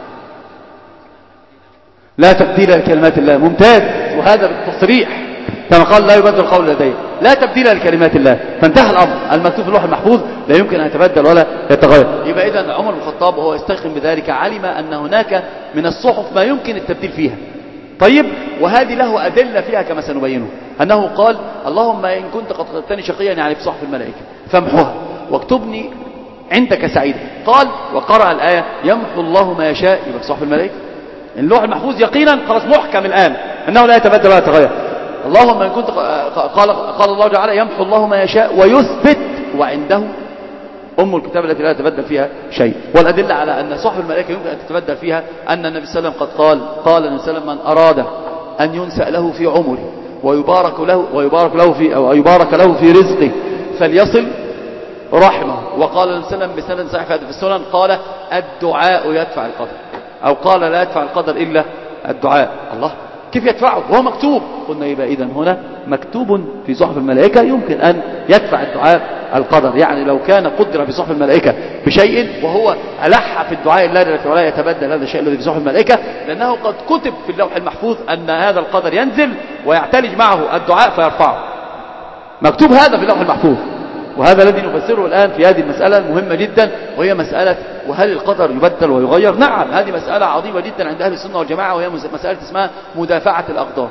لا تبديل لكلمات الله. ممتاز. وهذا بالتصريح كما قال لا يبدل القول لديه. لا تبديل لكلمات الله. فانتهى الأمر. المكتوب في اللوح المحفوظ لا يمكن أن يتبدل ولا يتغير. يبقى إذن عمر بن الخطاب وهو يستخدم بذلك علم أن هناك من الصحف ما يمكن التبديل فيها. طيب وهذه له أدلة فيها كما سنبينه. أنه قال اللهم إن كنت قد قدرتني شقيا يعني في صحف الملائكة فامحوها واكتبني عندك سعيدا. قال وقرأ الآية يمحو الله ما يشاء يبقى في صحف الملائكة. اللوح المحفوظ يقينا خلاص محكم الآن أنه لا يتبدل ولا يتغير. اللهم إن كنت قال, قال الله تعالى يمحو الله ما يشاء ويثبت وعنده أم الكتاب التي لا يتبدل فيها شيء. والأدلة على أن صحف الملائكة يمكن أن تتبدل فيها أن النبي صلى الله عليه وسلم قد قال قال النبي صلى الله عليه وسلم من أراد أن ينسأ له في عمره ويبارك له ويبارك له في أو يبارك له في رزقه فليصل رحمه. وقال النبي صلى الله عليه وسلم بسند صحيح في السنن قال الدعاء يدفع القدر أو قال لا يدفع القدر إلا الدعاء. الله كيف يدفعه وهو مكتوب؟ قلنا يبقى إذن هنا مكتوب في صحف الملائكة يمكن أن يدفع الدعاء القدر. يعني لو كان قدر في صحف الملائكة بشيء وهو ألح في الدعاء الله جل وعلا يتبدل هذا الشيء الذي في صحف الملائكة، لأنه قد كتب في اللوح المحفوظ أن هذا القدر ينزل ويعتلج معه الدعاء فيرفعه، مكتوب هذا في اللوح المحفوظ. وهذا الذي نفسره الآن في هذه المسألة المهمة جدا، وهي مسألة وهل القدر يبدل ويغير؟ نعم، هذه مسألة عظيمة جدا عند أهل السنة والجماعة، وهي مسألة اسمها مدافعة الأقدار.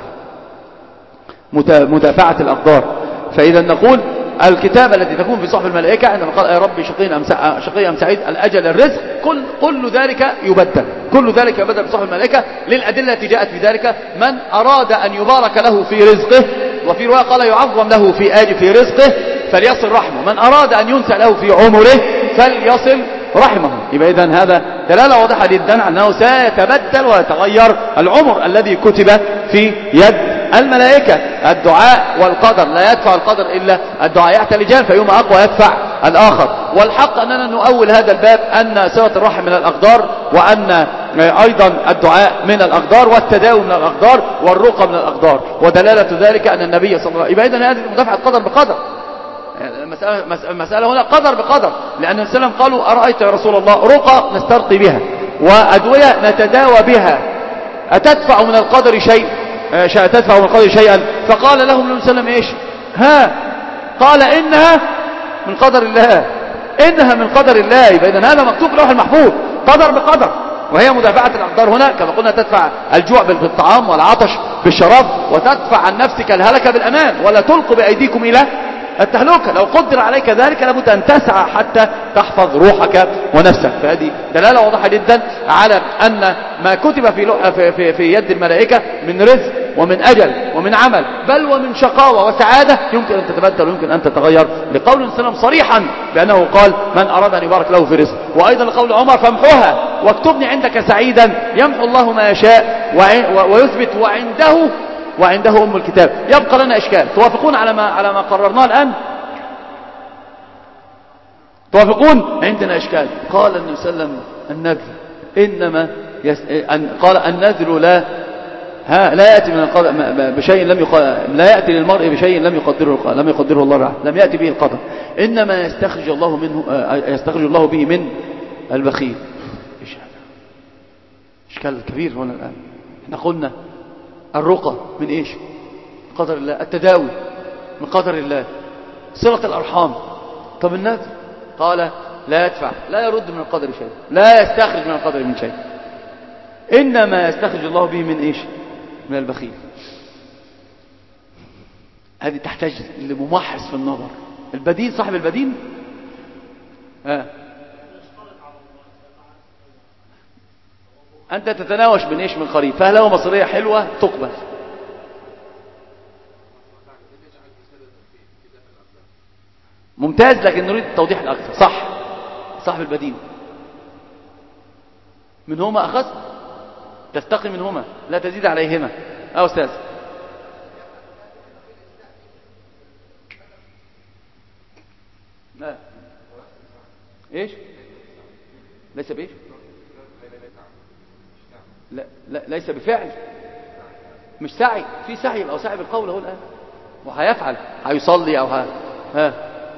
مدافعة الأقدار. فإذا نقول الكتابة التي تكون في صحف الملائكة عندما قال يا ربي شقي أم شقي أم سعيد، الأجل الرزق، كل كل ذلك يبدل، كل ذلك يبدل في صحف الملائكة للأدلة التي جاءت في ذلك. من أراد أن يبارك له في رزقه، وفي رواية قال يعظم له في آج في رزقه فليصل رحمه، من أراد أن ينسى له في عمره فليصل رحمه. يبقى إذن هذا دلالة واضحة جدا أنه سيتبدل ويتغير العمر الذي كتب في يد الملائكة. الدعاء والقدر لا يدفع القدر إلا الدعاء، يعتلجان فيوم أقوى يدفع الآخر. والحق أننا نؤول هذا الباب أن صلة الرحم من الأقدار، وأن أيضا الدعاء من الأقدار، والتداوي من الأقدار، والرقى من الأقدار، ودلالة ذلك أن النبي صلى الله عليه وسلم. يبقى إذن هذه مدافعة قدر بقدر، المسألة, المسألة هنا قدر بقدر، لأن السلام قالوا أرأيت يا رسول الله رقى نسترقي بها وأدوية نتداوى بها أتدفع من القدر شيء تدفع من القدر شيئا؟ فقال لهم النبي صلى الله عليه وسلم إيش؟ ها قال إنها من قدر الله، إنها من قدر الله. يبقى إذن هذا مكتوب في اللوح المحفوظ قدر بقدر. وهي مدافعة الأقدار هنا كما قلنا تدفع الجوع بالطعام والعطش بالشراب، وتدفع عن نفسك الهلكة بالأمان، ولا تلقوا بأيديكم إلى التهلكة. لو قدر عليك ذلك لابد أن تسعى حتى تحفظ روحك ونفسك. فهذه دلالة واضحة جدا على أن ما كتب في, في, في, في يد الملائكة من رزق ومن أجل ومن عمل بل ومن شقاوة وسعادة يمكن أن تتبدل ويمكن أن تتغير، لقول السلام صريحا بأنه قال من أراد أن يبارك له في رزق. وأيضا لقول عمر فامحوها واكتبني عندك سعيدا، يمحو الله ما يشاء ويثبت وعنده وعنده أم الكتاب. يبقى لنا إشكال، توافقون على ما على ما قررناه الآن؟ توافقون؟ عندنا إشكال. قال النبي صلى الله عليه وسلم النذر إنما يس... أن... قال النذر لا ها لا يأتي من القدر بشيء لم يق... لا يأتي للمرء بشيء لم يقدره لم يقدره الله رعاه. لم يأتي به القدر، إنما يستخرج الله منه يستخرج الله به من البخيل. إيش هذا؟ إشكال كبير هنا الآن. احنا قلنا الرقى من إيش؟ قدر الله، التداوي من قدر الله، صلة الأرحام. طب النذر قال لا يدفع، لا يرد من القدر شيء، لا يستخرج من القدر من شيء، إنما يستخرج الله به من إيش؟ من البخيل. هذه تحتاج لممحص في النظر. البدين صاحب البدين آه. أنت تتناوش من إيش؟ من قريب، فهل له مصرية حلوة تقبل؟ ممتاز، لكن نريد التوضيح الأكثر. صح، صاحب البدين منهما أخذ تستقي منهما لا تزيد عليهما. أو أستاذ لا إيش؟ ليس بإيش؟ لا, لا ليس بفعل، مش سعي. في سعي أو سعي بالقول هو الآن، وهيفعل هيصلي أو ها ها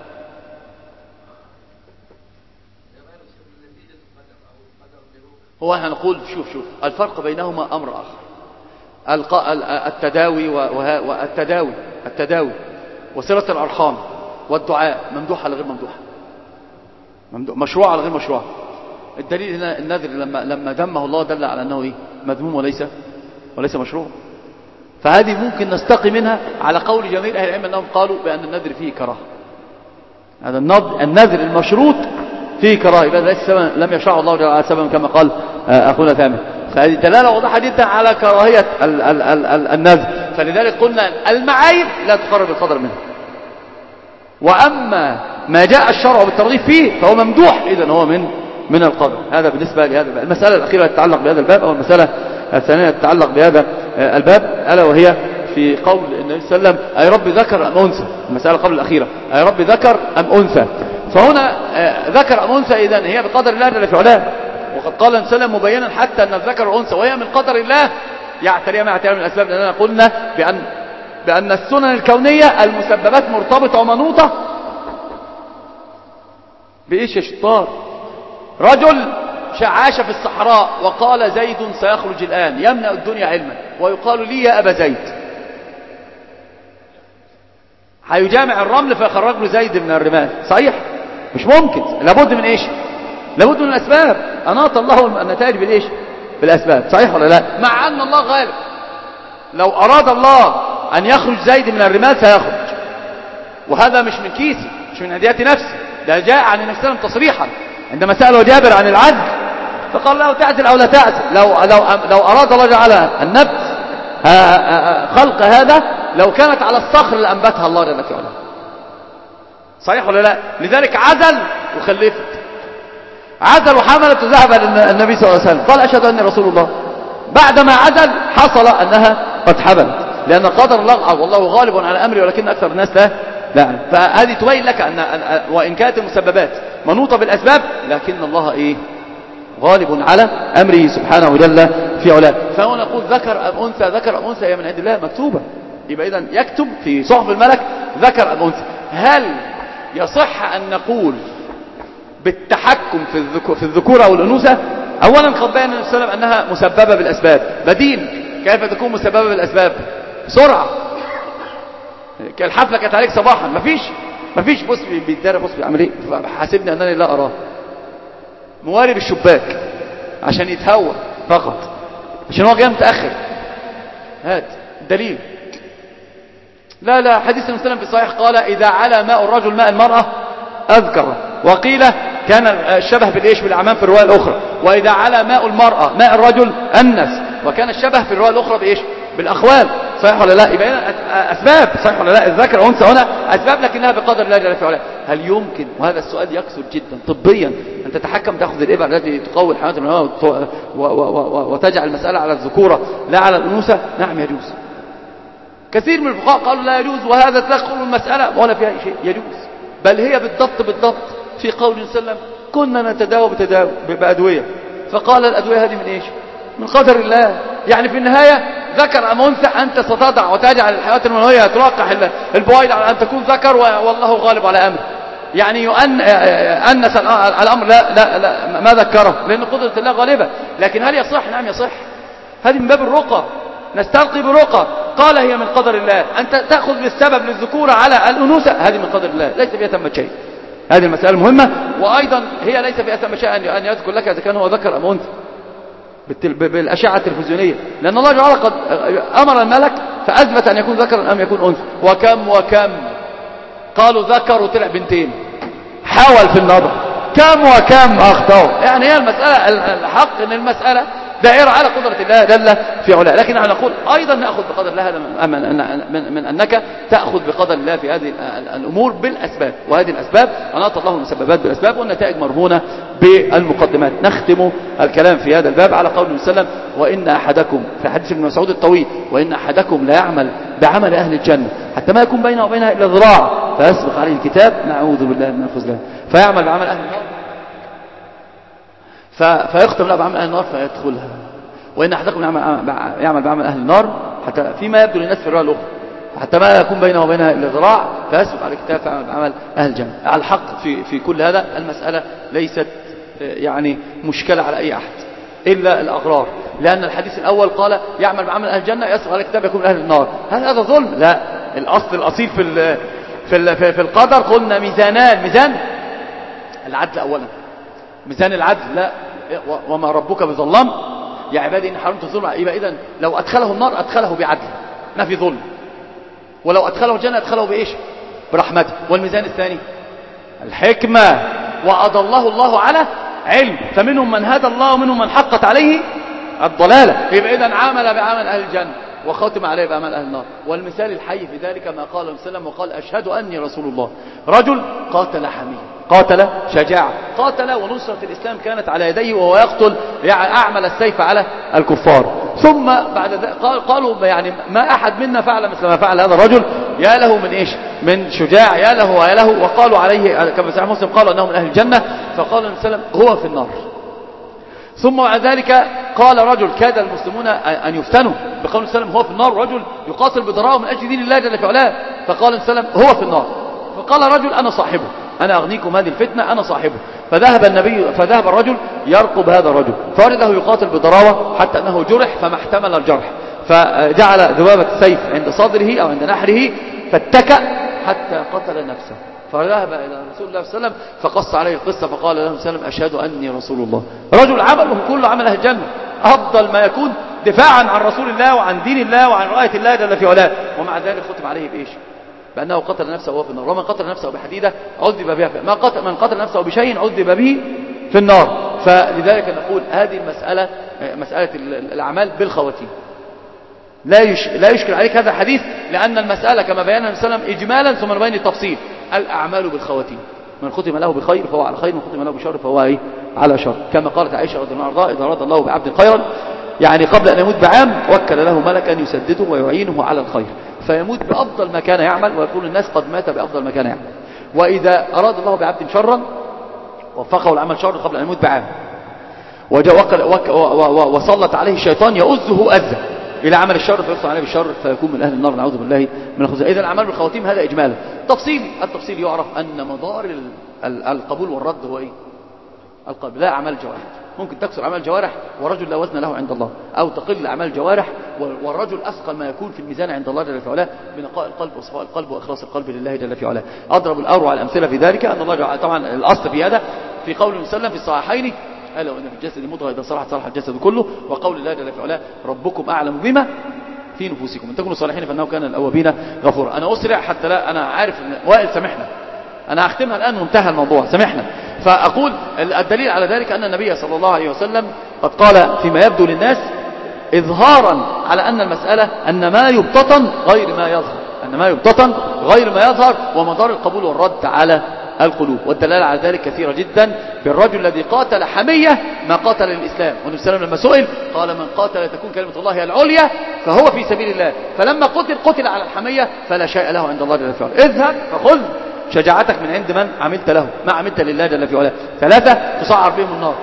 هو احنا نقول شوف شوف الفرق بينهما أمر آخر. التداوي والتداوي التداوي وصلة الأرحام والدعاء ممدوحة على غير ممدوحة، مشروع على غير مشروع. الدليل هنا النذر لما لما ذمه الله دل على أنه إيه؟ مذموم وليس وليس مشروع. فهذه ممكن نستقي منها على قول جميع أهل العلم أنهم قالوا بأن النذر فيه كراهة. هذا النذر المشروط فيه كراهة، يبقى ليس لم يشرع الله جل وعلا سببا كما قال أخونا ثامر. فهذه دلالة واضحة جدا على كراهية النذر. فلذلك قلنا المعايب لا تقرب القدر منها، وأما ما جاء الشرع بالترغيب فيه فهو ممدوح، إذن هو من من القدر. هذا بالنسبة لهذا الباب. المسألة الأخيرة تتعلق بهذا الباب، أو المسألة الثانية تتعلق بهذا الباب، ألا وهي في قول النبي صلى الله عليه وسلم أي رب ذكر أم أنثى. المسألة قبل الأخيرة أي رب ذكر أم أنثى. فهنا ذكر أم أنثى إذن هي بقدر الله جل في علاه. وقد قال النبي صلى الله عليه وسلم مبينا حتى أن الذكر والأنثى وهي من قدر الله يعتريها ما يعتريها من الأسباب، لأننا قلنا بأن, بأن السنن الكونية المسببات مرتبطة ومنوطة بإيش يا شطار؟ رجل عاش في الصحراء وقال زيد سيخرج الآن يملأ الدنيا علما، ويقال لي يا أبا زيد، هيجامع الرمل فيخرج له زيد من الرمال، صحيح؟ مش ممكن، لابد من إيش؟ لابد من الأسباب. أناط الله النتائج بالإيش؟ بالأسباب، صحيح ولا لا؟ مع أن الله غالب، لو أراد الله أن يخرج زيد من الرمال سيخرج، وهذا مش من كيسي، مش من هديات نفسي، ده جاء عن النبي صلى الله عليه وسلم تصريحا عندما سأله جابر عن العدل فقال له تعدل أو لا تعدل. لو, لو, لو أراد الله تعالى النبت خلق هذا لو كانت على الصخر لأنبتها الله جل وعلا، صحيح ولا لا؟ لذلك عزل وخلفت، عزل وحملت وذهب النبي صلى الله عليه وسلم قال أشهد أني رسول الله. بعدما عزل حصل أنها قد حملت، لأن قدر الله والله غالب على أمري ولكن أكثر الناس لا لا. فهذه تبين لك أن وإن كانت المسببات منوطة بالأسباب لكن الله إيه؟ غالب على أمره سبحانه جل في علاه. فهنا نقول ذكر أم أنثى، ذكر أم أنثى هي من عند الله مكتوبة، يبقى إذن يكتب في صحف الملك ذكر أم أنثى. هل يصح أن نقول بالتحكم في الذكور في الذكورة أو الأنوثة؟ أولا قد بين النبي صلى الله عليه وسلم أنها مسببة بالأسباب، بدين كيف تكون مسببة بالأسباب؟ بسرعة الحفلة كانت عليك صباحا، مفيش مفيش بص بيتدرى بص بيعمل ايه، حاسبني أنني لا أراه، موارب الشباك عشان يتهوى فقط، عشان هو جاي متأخر، هات دليل. لا لا حديث النبي صلى الله عليه وسلم في الصحيح قال إذا على ماء الرجل ماء المرأة أذكر، وقيل كان الشبه بالإيش بالأعمام في الرواية الأخرى، وإذا على ماء المرأة ماء الرجل أنس، وكان الشبه في الرواية الأخرى بإيش بالأخوال، صحيح ولا لا؟ يبقى هنا أسباب، صحيح ولا لا؟ الذكر والأنثى هنا أسباب لكنها بقدر الله جل وعلا. هل يمكن، وهذا السؤال يكثر جدا طبيا، أن تتحكم تأخذ الإبر التي تقوي الحيوانات المنوية وتجعل المسألة على الذكورة لا على الأنوثة؟ نعم يجوز. كثير من الفقهاء قالوا لا يجوز، وهذا تدخل المسألة ولا فيها شيء، يجوز، بل هي بالضبط بالضبط في قول صلى الله عليه وسلم كنا نتداوى بتداوى بأدوية، فقال الأدوية هذه من إيش؟ من قدر الله. يعني في النهاية ذكر أم أنثى أنت ستضع وتجعل الحيوانات المنوية تلقح البويض على أن تكون ذكر والله غالب على أمره، يعني يؤن أنس الأمر لا, لا, لا ما ذكره لأن قدرة الله غالبة. لكن هل يصح؟ نعم يصح، هذه من باب الرقى، نستلقي برقى. قال هي من قدر الله، أنت تأخذ بالسبب للذكورة على الأنوثة، هذه من قدر الله ليس فيها ثمة شيء. هذه المسألة المهمة، وأيضا هي ليس فيها ثمة شيء أن يذكر لك إذا كان هو ذكر أم أنثى بالأشعة التلفزيونية، لأن الله تعالى قد أمر الملك فأثبت أن يكون ذكرا أم يكون أنثى. وكم وكم قالوا ذكر وطلع بنتين، حاول في النظر كم وكم أخطأوا. يعني هي المسألة الحق أن المسألة دائرة على قدرة الله جل في علاه، لكن نحن نقول أيضا نأخذ بقدر الله من, من أنك تأخذ بقدر الله في هذه الأمور بالأسباب، وهذه الأسباب أناط الله المسببات بالأسباب والنتائج مرهونة بالمقدمات. نختم الكلام في هذا الباب على قول النبي صلى الله عليه وسلم وإن أحدكم في حديث ابن مسعود الطويل وإن أحدكم لا يعمل بعمل أهل الجنة حتى ما يكون بينه وبينها إلا ذراع فيسبق عليه الكتاب، نعوذ بالله من الخذلان، فيعمل بعمل أهل النار فيختم له بعمل أهل النار فيدخلها. وإن أحدكم يعمل بعمل أهل النار حتى فيما يبدو للناس في الرواية الأخرى حتى ما يكون بينه وبينها إلا ذراع فيسبق على الكتاب فيعمل بعمل أهل الجنة. على الحق في في كل هذا المسألة ليست يعني مشكلة على أي أحد إلا الأغرار، لأن الحديث الأول قال يعمل بعمل أهل الجنة يسبق على الكتاب يكون من أهل النار. هل هذا ظلم؟ لا، الأصل الأصيل في ال في ال في القدر قلنا ميزانان، ميزان العدل أولا، ميزان العدل لا وما ربك بظلام يا عبادي إن حرمت الظلم، يبقى إذن لو أدخله النار أدخله بعدل ما في ظلم، ولو أدخله الجنة أدخله بإيش؟ برحمته. والميزان الثاني الحكمة، وأضله الله على علم، فمنهم من هدى الله ومنهم من حقت عليه الضلالة، يبقى إذن عامل بعمل أهل الجنة وختم عليه بعمل أهل النار. والمثال الحي في ذلك ما قال النبي صلى الله عليه وسلم وقال أشهد أني رسول الله. رجل قاتل حمية، قاتل شجاعة، قاتل ونصرة الإسلام كانت على يديه وهو يقتل يعني أعمل السيف على الكفار. ثم بعد ذلك قالوا يعني ما أحد منا فعل مثل ما فعل هذا الرجل، يا له من إيش؟ من شجاع، يا له ويا له. وقالوا عليه كما سمع مسلم قالوا أنه من أهل الجنة، فقال النبي صلى الله عليه وسلم هو في النار. ثم بعد ذلك قال رجل كاد المسلمون أن يفتنوا بقول السلام هو في النار، رجل يقاتل بضراءه من أجل دين الله جل في علاه، فقال السلام هو في النار، فقال رجل أنا صاحبه، أنا أغنيكم هذه الفتنة، أنا صاحبه. فذهب النبي فذهب الرجل يرقب هذا الرجل، فورده يقاتل بضراوة حتى أنه جرح فما احتمل الجرح، فجعل ذبابة السيف عند صدره أو عند نحره فاتكأ حتى قتل نفسه. فذهب إلى رسول الله صلى الله عليه وسلم فقص عليه القصة، فقال له صلى الله عليه وسلم أشهد أني رسول الله. رجل عمله كله عمل أهل الجنة، أفضل ما يكون دفاعا عن رسول الله وعن دين الله وعن رؤية الله جل في علاه، ومع ذلك ختم عليه بإيش؟ بأنه قتل نفسه وهو في النار. ومن قتل نفسه بحديدة عذب بها، ما قتل من قتل نفسه بشيء عذب به في النار. فلذلك نقول هذه المسألة مسألة الأعمال بالخواتيم لا يش... لا يشكل عليك هذا الحديث، لأن المسألة كما بينا النبي صلى الله عليه وسلم إجمالا ثم نبين التفصيل. الأعمال بالخواتيم، من ختم له بخير فهو على خير، من ختم له بشر فهو إيه؟ على شر. كما قالت عائشة رضي الله عنها إذا أراد الله بعبد خيرا، يعني قبل أن يموت بعام وكل له ملكا يسدده ويعينه على الخير، فيموت بأفضل ما كان يعمل، ويقول الناس قد مات بأفضل ما كان يعمل. وإذا أراد الله بعبد شرا وفقه العمل شر قبل أن يموت بعام، وسلط عليه الشيطان يؤذه أذى إلى عمل الشر فيقصد عليه بالشر فيكون من أهل النار، نعوذ بالله من الخزي. إذا الأعمال بالخواتيم هذا إجمالا. تفصيل التفصيل يعرف أن مدار القبول والرد هو إيه؟ القلب، لا أعمال الجوارح. ممكن تكسر أعمال الجوارح ورجل لا وزن له عند الله، أو تقل أعمال الجوارح والرجل أثقل ما يكون في الميزان عند الله جل في علاه بنقاء القلب وصفاء القلب وإخلاص القلب لله جل في علاه. أضرب الأروع الأمثلة في ذلك أن الله جعل طبعا الأصل في هذا في قول وسلم في الصحيحين ألا وإن في الجسد مضغة إذا صلحت صلح الجسد كله، وقول الله جل في علاه ربكم أعلم بما في نفوسكم إن تكونوا صالحين فإنه كان الأوابين غفورا. أنا أسرع حتى لا أنا عارف إن وائل سامحنا، أنا أختمها الآن وانتهى الموضوع سامحنا. فأقول الدليل على ذلك أن النبي صلى الله عليه وسلم قد قال فيما يبدو للناس إظهارا على أن المسألة أن ما يبتطن غير ما يظهر، أن ما يبتطن غير ما يظهر، ومدار القبول والرد على القلوب. والدلالة على ذلك كثيرة جدا بالرجل الذي قاتل حمية ما قاتل الإسلام، والنبي صلى الله عليه وسلم لما سئل قال من قاتل تكون كلمة الله هي العليا فهو في سبيل الله، فلما قتل قتل على الحمية فلا شيء له عند الله جل في علاه. اذهب فخذ شجاعتك من عند من عملت له ما عملت لله جل في علاه. ثلاثة تسعر بهم النار.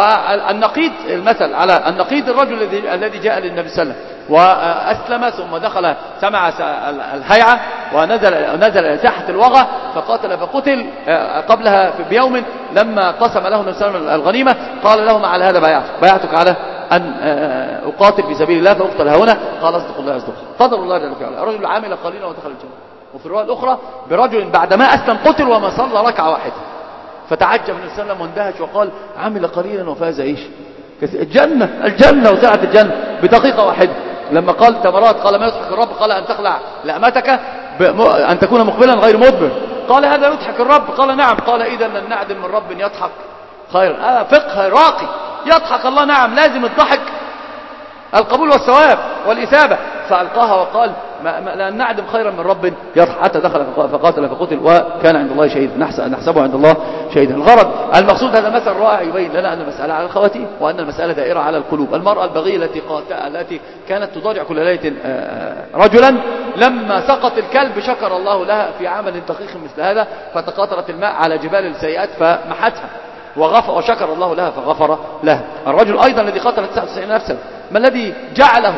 والنقيض المثل على النقيض الرجل الذي الذي جاء للنبي صلى الله عليه وسلم وأسلم ثم دخل سمع الهيعة ونزل نزل إلى ساحة الوغى فقاتل فقتل قبلها بيوم لما قسم له النبي صلى الله عليه وسلم الغنيمة قال لهم على هذا بايعتك بايعتك على أن أقاتل في سبيل الله فأقتل هنا، قال أصدق الله أصدق فضل الله جل في علاه. الرجل عامل قليلا ودخل الجنة. وفي الرواية الأخرى برجل بعدما أسلم قتل وما صلى ركعة واحدة، فتعجب النبي صلى الله عليه وسلم واندهش وقال عمل قليلا وفاز ايش؟ الجنة الجنة وسعة الجنة بدقيقة واحدة. لما قال تمرات قال ما يضحك الرب؟ قال أن تخلع لأمتك أن تكون مقبلا غير مدبر. قال هذا يضحك الرب؟ قال نعم. قال إذا لن نعدل من رب يضحك خيرا. هذا فقه راقي، يضحك الله نعم، لازم الضحك القبول والثواب والإثابة. فألقاها وقال ما ما لن نعدم خيرا من رب يضحك، حتى دخل فقاتل فقتل وكان عند الله شهيدا، نحسبه عند الله شهيدا. الغرض المقصود هذا مثل رائع يبين لنا أن المسألة على الخواتيم وأن المسألة دائرة على القلوب. المرأة البغية التي قاتل التي كانت تضارع كل ليلة رجلا لما سقط الكلب شكر الله لها في عمل دقيق مثل هذا فتقاطرت الماء على جبال السيئات فمحتها وغفر وشكر الله لها فغفر لها. الرجل أيضا الذي قتل تسعة وتسعين نفسا ما الذي جعله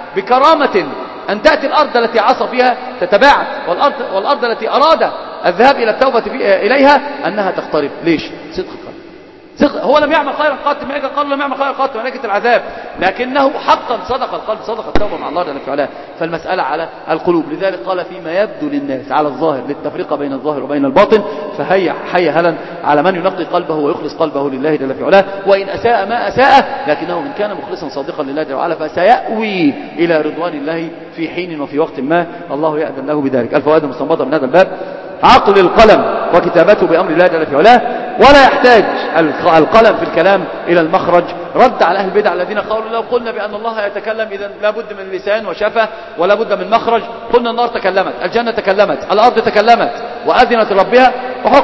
بكرامة أن تأتي الأرض التي عصى فيها تتباعد، والأرض, والأرض التي أراد الذهاب إلى التوبة إليها أنها تقترب؟ ليش؟ صدق القلب. صدق. هو لم يعمل خيرا قط، ملائكة قال لم يعمل خيرا قط ملائكة العذاب، لكنه حقا صدق القلب، صدق التوبة مع الله جل في علاه. فالمسألة على القلوب. لذلك قال فيما يبدو للناس على الظاهر للتفرقة بين الظاهر وبين الباطن، فهيا حي هلا على من ينقي قلبه ويخلص قلبه لله جل في علاه. وإن أساء ما أساء لكنه من كان مخلصا صادقا لله جل وعلا فسيأوي إلى رضوان الله في حين وفي وقت ما الله يأذن له بذلك. الفوائد المستنبطة من هذا الباب: عقل القلم وكتابته بأمر الله جل في علاه، ولا يحتاج القلم في الكلام إلى المخرج. رد على أهل البدع الذين قالوا لو قلنا بأن الله يتكلم إذا لابد من لسان وشفة ولا بد من مخرج. قلنا النار تكلمت، الجنة تكلمت، الأرض تكلمت وأذنت لربها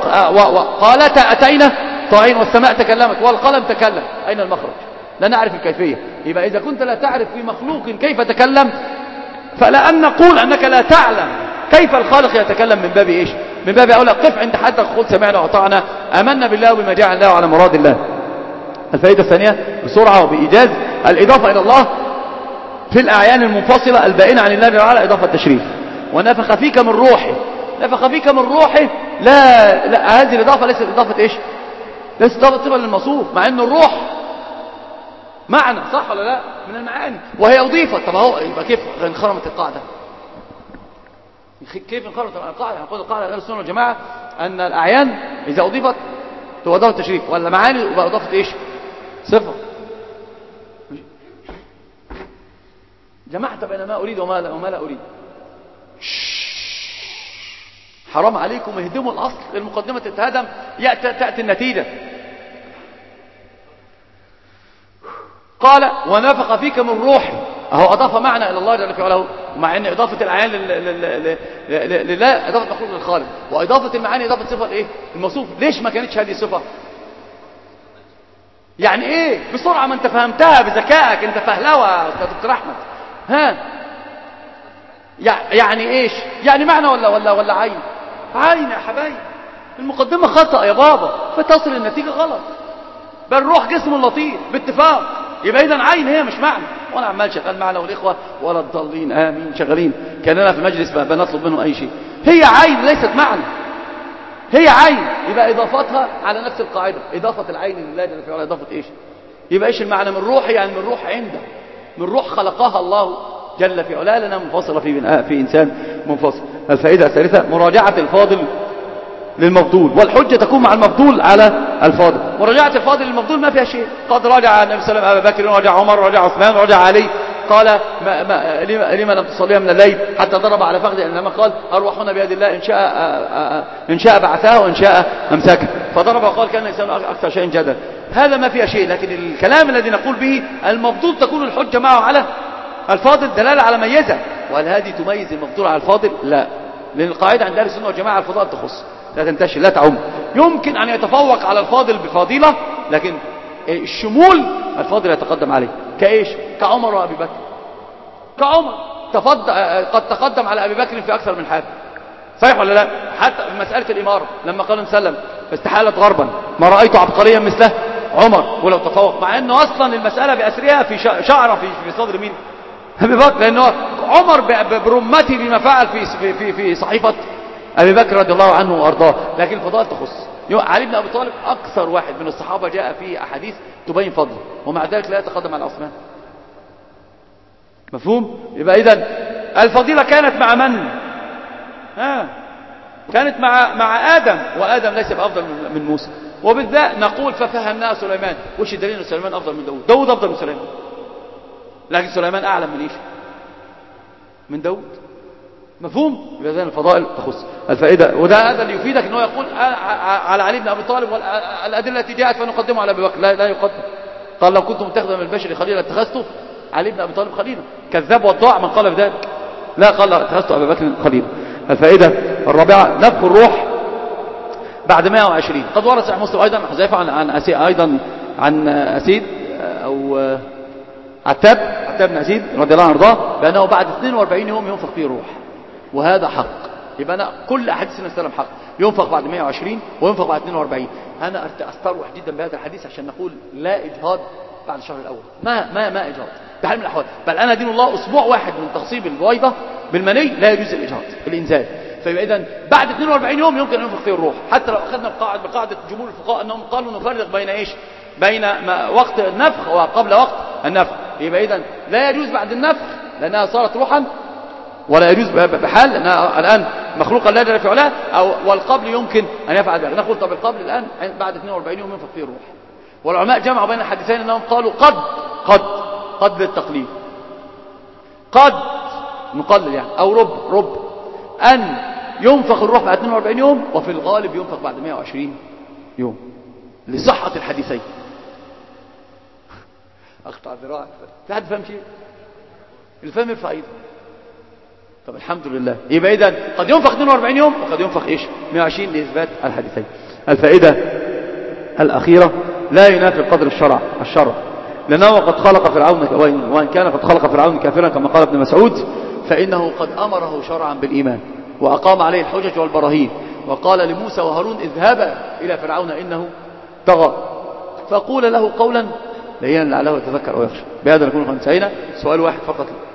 وقالت أتينا طاعين، والسماء تكلمت والقلم تكلم. أين المخرج؟ لا نعرف الكيفية. يبقى إذا كنت لا تعرف في مخلوق كيف تكلم فلا أن نقول أنك لا تعلم كيف الخالق يتكلم من باب إيش؟ من باب أولى قف عند حدك قل سمعنا وأطعنا آمنا بالله وبما جاء الله على مراد الله. الفائدة الثانية بسرعة وبإيجاز: الإضافة إلى الله في الأعيان المنفصلة البائنة عن الله جل وعلا إضافة تشريف. ونفخ فيك من روحه، نفخ فيك من روحه، لا, لا هذه الإضافة ليست إضافة إيش؟ ليست إضافة صفة للموصوف، مع أن الروح معنى، صح ولا لا؟ من المعاني، وهي أضيفت. طب اهو يبقى كيف انخرمت القاعدة؟ كيف انخرمت القاعدة؟ هنقول القاعدة أهل السنة والجماعة أن الأعيان إذا أضيفت تبقى إضافة تشريف، ولا معاني يبقى إضافة إيش؟ صفة. جمعت بين ما أريد وما لا, وما لا أريد. حرام عليكم اهدموا الأصل، المقدمة تتهدم تأتي النتيجة. قال: ونفخ فيك من روحي، اهو اضاف معنى الى الله جل في علاه، مع ان اضافه الاعيان لله اضافه مخلوق للخالق، واضافه المعاني اضافه صفه لايه؟ الموصوف. ليش ما كانتش هذه الصفه؟ يعني ايه بسرعه؟ ما انت فهمتها بذكائك، انت فهلوه يا استاذ دكتور احمد. ها يعني ايش؟ يعني معنى ولا ولا ولا عين؟ عين يا حبايب. المقدمه خطا يا بابا، فتصل النتيجه غلط. بل روح جسم لطيف باتفاق، يبقى اذا عين هي مش معنى. وانا عمال شغال معنا والاخوه ولا الضالين امين شغالين كاننا في مجلس بنطلب منهم اي شيء. هي عين ليست معنى، هي عين. يبقى اضافتها على نفس القاعده، اضافه العين لله جل في علاه اضافه ايش؟ يبقى ايش المعنى؟ من روح، يعني من روح عنده، من روح خلقها الله جل في علاه لنا منفصله في في انسان منفصل. الفائده الثالثه مراجعه الفاضل للمفضول، والحجة تكون مع المفضول على الفاضل. مراجعة الفاضل للمفضول ما فيها شيء. قد راجع النبي صلى الله عليه وسلم أبا بكر، وراجع عمر، وراجع عثمان، وراجع علي. قال: ما ما لما لم تصليها من الليل حتى ضرب على فخذه، انما قال: أرواحنا بيد الله، إن شاء إن شاء بعثها وإن شاء أمسكها. فضرب وقال: كان الإنسان أكثر شيء جدلا. هذا ما فيها شيء. لكن الكلام الذي نقول به المفضول تكون الحجة معه على الفاضل دلالة على ميزة. وهل هذه تميز المفضول على الفاضل؟ لا، لأن القاعدة عند أهل السنة والجماعة الفضائل تخص، لا تنتشر، لا تعم. يمكن أن يتفوق على الفاضل بفضيلة، لكن الشمول الفاضل يتقدم عليه. كإيش؟ كعمر وأبي بكر. كعمر تفضل قد تقدم على أبي بكر في أكثر من حال، صحيح ولا لا؟ حتى في مسألة الإمارة لما قال نسلم فاستحالت غربا ما رأيت عبقريا مثله عمر ولو تفوق، مع أنه أصلا المسألة بأسرها في شعر في في صدر مين؟ أبي بكر، لأنه عمر برمته بما فعل في في في صحيفة أبي بكر رضي الله عنه وأرضاه. لكن الفضائل تخص. علي بن أبي طالب أكثر واحد من الصحابة جاء فيه أحاديث تبين فضله، ومع ذلك لا يتقدم على عثمان. مفهوم؟ يبقى إذن الفضيلة كانت مع من؟ ها كانت مع مع آدم، وآدم ليس بأفضل من موسى. وبالذات نقول ففهمناه سليمان. وش الدليل؟ سليمان أفضل من داود، داود أفضل من سليمان، لكن سليمان أعلم من إيش؟ من داود. مفهوم؟ يبقى إذن الفضائل تخص. الفائدة وده هذا اللي يفيدك أنه يقول على علي بن أبي طالب والأدلة التي جاءت فنقدمه على أبي بكر. لا, لا يقدم. قال: لو كنت متخذا من البشر خليلا اتخذته علي بن أبي طالب خليلا. كذاب وضاع من قال بذلك. لا، قال: اتخذته أبي بكر خليلا. الفائدة الرابعة نفخ الروح بعد مئة وعشرين. قد ورد صحيح مسلم أيضا حذيفة عن عن أسيد أيضا عن أسيد أو عتاب عتاب بن أسيد رضي الله عنه وارضاه بأنه بعد اثنين وأربعين يوم ينفخ فيه الروح، وهذا حق. يبقى أنا كل أحاديث النبي صلى الله عليه وسلم حق، ينفخ بعد مئة وعشرين وينفخ بعد اثنين وأربعين. أنا أستروح جدا بهذا الحديث عشان نقول لا إجهاض بعد الشهر الأول، ما ما ما إجهاض بحال من الأحوال. بل أنا دين الله أسبوع واحد من تخصيب البويضة بالمني لا يجوز الإجهاض الإنزال. فيبقى إذن بعد اثنين وأربعين يوم يمكن أن ينفخ فيه الروح. حتى لو أخذنا بقاعدة بقاعدة جمهور الفقهاء أنهم قالوا نفرق بين إيش؟ بين وقت النفخ وقبل وقت النفخ. يبقى إذن لا يجوز بعد النفخ لأنها صارت روحا، ولا يجوز بحال لأنها الآن مخلوقا لا جل في علاه، أو والقبل يمكن أن يفعل ذلك. نقول طب القبل الآن بعد اثنين وأربعين يوم ينفخ فيه الروح. والعلماء جمعوا بين الحديثين أنهم قالوا قد قد قد للتقليل، قد نقلل يعني، أو رب رب أن ينفخ الروح بعد اثنين وأربعين يوم، وفي الغالب ينفخ بعد مئة وعشرين يوم لصحة الحديثين. أقطع ذراعك. في حد فهم شيء؟ الفهم يرفع ايده. طب الحمد لله. يبقى إذن قد ينفخ اثنين وأربعين يوم وقد ينفخ إيش؟ مئة وعشرين لإثبات الحديثين. الفائدة الأخيرة لا ينافي القدر الشرع الشرع لأنه قد خلق فرعون، وإن كان قد خلق فرعون كافرا كما قال ابن مسعود، فإنه قد أمره شرعا بالإيمان وأقام عليه الحجج والبراهين، وقال لموسى وهارون اذهبا إلى فرعون إنه طغى فقول له قولا لينا لعله يتذكر أو يخشى. بهذا نكون قد انتهينا. سؤال واحد فقط